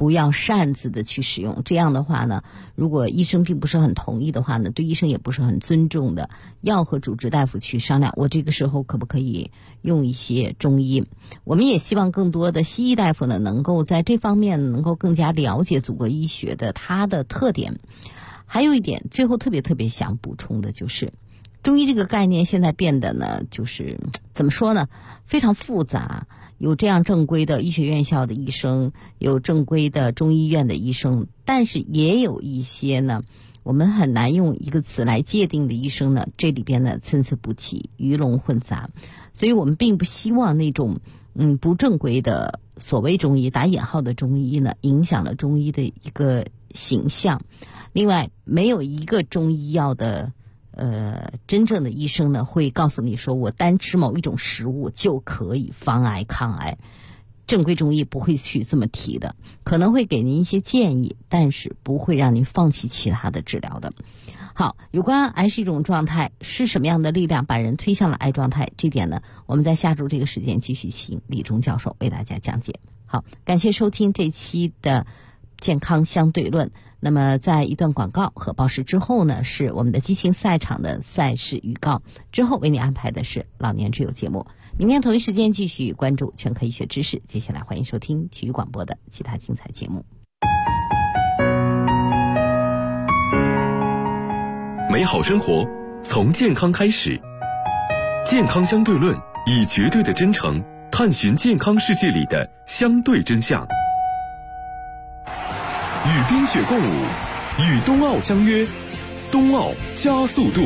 不要擅自的去使用。这样的话呢，如果医生并不是很同意的话呢，对医生也不是很尊重的，要和主治大夫去商量，我这个时候可不可以用一些中医。我们也希望更多的西医大夫呢，能够在这方面能够更加了解祖国医学的它的特点。还有一点，最后特别想补充的就是，中医这个概念现在变得呢，就是怎么说呢，非常复杂。有这样正规的医学院校的医生，有正规的中医院的医生，但是也有一些呢，我们很难用一个词来界定的医生呢，这里边呢参差不齐，鱼龙混杂。所以我们并不希望那种不正规的所谓中医打引号的中医呢，影响了中医的一个形象。另外，没有一个中医药的真正的医生呢，会告诉你说我单吃某一种食物就可以防癌抗癌。正规中医不会去这么提的，可能会给您一些建议，但是不会让您放弃其他的治疗的。好，有关癌是一种状态，是什么样的力量把人推向了癌状态，这点呢，我们在下周这个时间继续请李忠教授为大家讲解。好，感谢收听这期的健康相对论。那么在一段广告和报时之后呢，是我们的激情赛场的赛事预告，之后为你安排的是老年之友节目。明天同一时间继续关注全科医学知识，接下来欢迎收听体育广播的其他精彩节目。 美好生活从健康开始，健康相对论以绝对的真诚探寻健康世界里的相对真相。与冰雪共舞，与冬奥相约，冬奥加速度。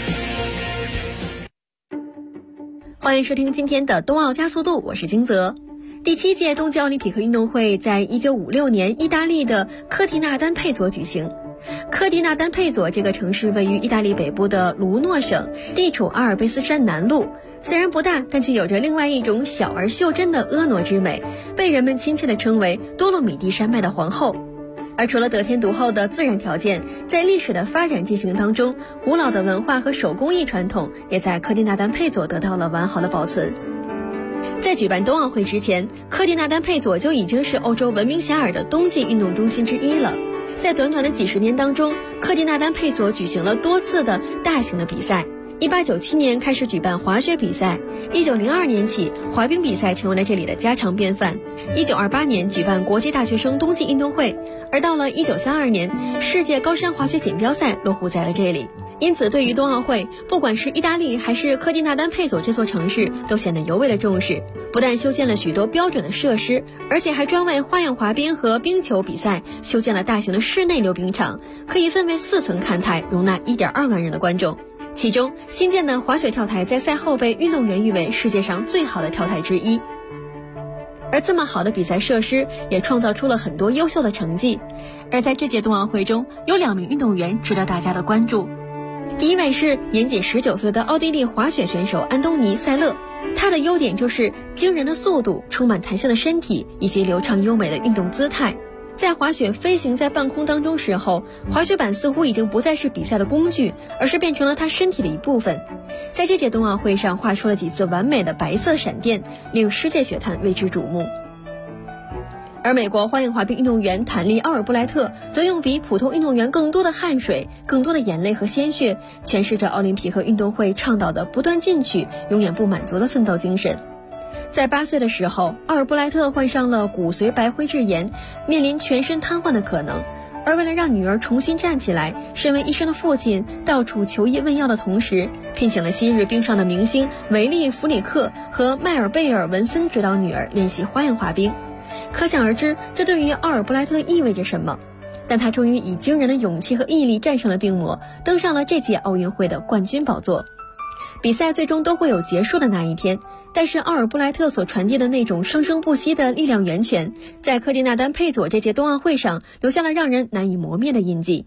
欢迎收听今天的冬奥加速度，我是金泽。第7届冬季奥林匹克运动会在1956年意大利的科迪纳丹佩佐举行。科迪纳丹佩佐这个城市位于意大利北部的卢诺省，地处阿尔卑斯山南麓。虽然不大，但却有着另外一种小而袖珍的婀娜之美，被人们亲切地称为多洛米蒂山脉的皇后。而除了得天独厚的自然条件，在历史的发展进行当中，古老的文化和手工艺传统也在科迪纳丹佩佐得到了完好的保存。在举办冬奥会之前，科迪纳丹佩佐就已经是欧洲闻名遐迩的冬季运动中心之一了。在短短的几十年当中，科迪纳丹佩佐举行了多次的大型的比赛。1897年开始举办滑雪比赛，1902年起滑冰比赛成为了这里的家常便饭。1928年举办国际大学生冬季运动会，而到了1932年，世界高山滑雪锦标赛落户在了这里。因此，对于冬奥会，不管是意大利还是科迪纳丹佩佐这座城市，都显得尤为的重视。不但修建了许多标准的设施，而且还专为花样滑冰和冰球比赛修建了大型的室内溜冰场，可以分为4层看台，容纳1.2万人的观众。其中新建的滑雪跳台在赛后被运动员誉为世界上最好的跳台之一。而这么好的比赛设施也创造出了很多优秀的成绩。而在这届冬奥会中，有2名运动员值得大家的关注。第一位是年仅19岁的奥地利滑雪选手安东尼·塞勒，他的优点就是惊人的速度、充满弹性的身体以及流畅优美的运动姿态。在滑雪飞行在半空当中时候，滑雪板似乎已经不再是比赛的工具，而是变成了他身体的一部分。在这届冬奥会上画出了几次完美的白色闪电，令世界雪坛为之瞩目。而美国花样滑冰运动员坦利·奥尔布莱特则用比普通运动员更多的汗水、更多的眼泪和鲜血，诠释着奥林匹克运动会倡导的不断进取、永远不满足的奋斗精神。在8岁的时候，奥尔布莱特患上了骨髓白灰质炎，面临全身瘫痪的可能。而为了让女儿重新站起来，身为医生的父亲到处求医问药的同时，聘请了昔日冰上的明星维利·弗里克和迈尔贝尔·文森指导女儿练习花样滑冰。可想而知，这对于奥尔布莱特意味着什么。但他终于以惊人的勇气和毅力战胜了病魔，登上了这届奥运会的冠军宝座。比赛最终都会有结束的那一天，但是奥尔布莱特所传递的那种生生不息的力量源泉，在科迪纳丹佩佐这届冬奥会上留下了让人难以磨灭的印记。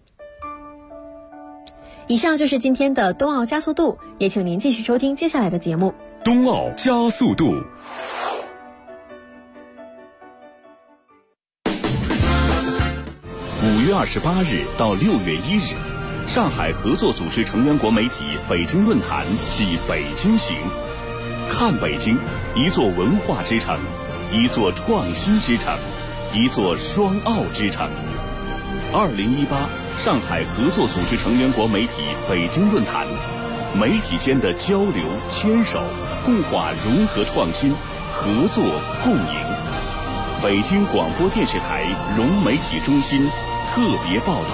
以上就是今天的冬奥加速度，也请您继续收听接下来的节目。 冬奥加速度。 5月28日到6月1日，上海合作组织成员国媒体北京论坛暨北京行，看北京，一座文化之城，一座创新之城， 一座双奥之城。2018上海合作组织成员国媒体北京论坛，媒体间的交流牵手，固化融合创新，合作共赢。北京广播电视台融媒体中心特别报道。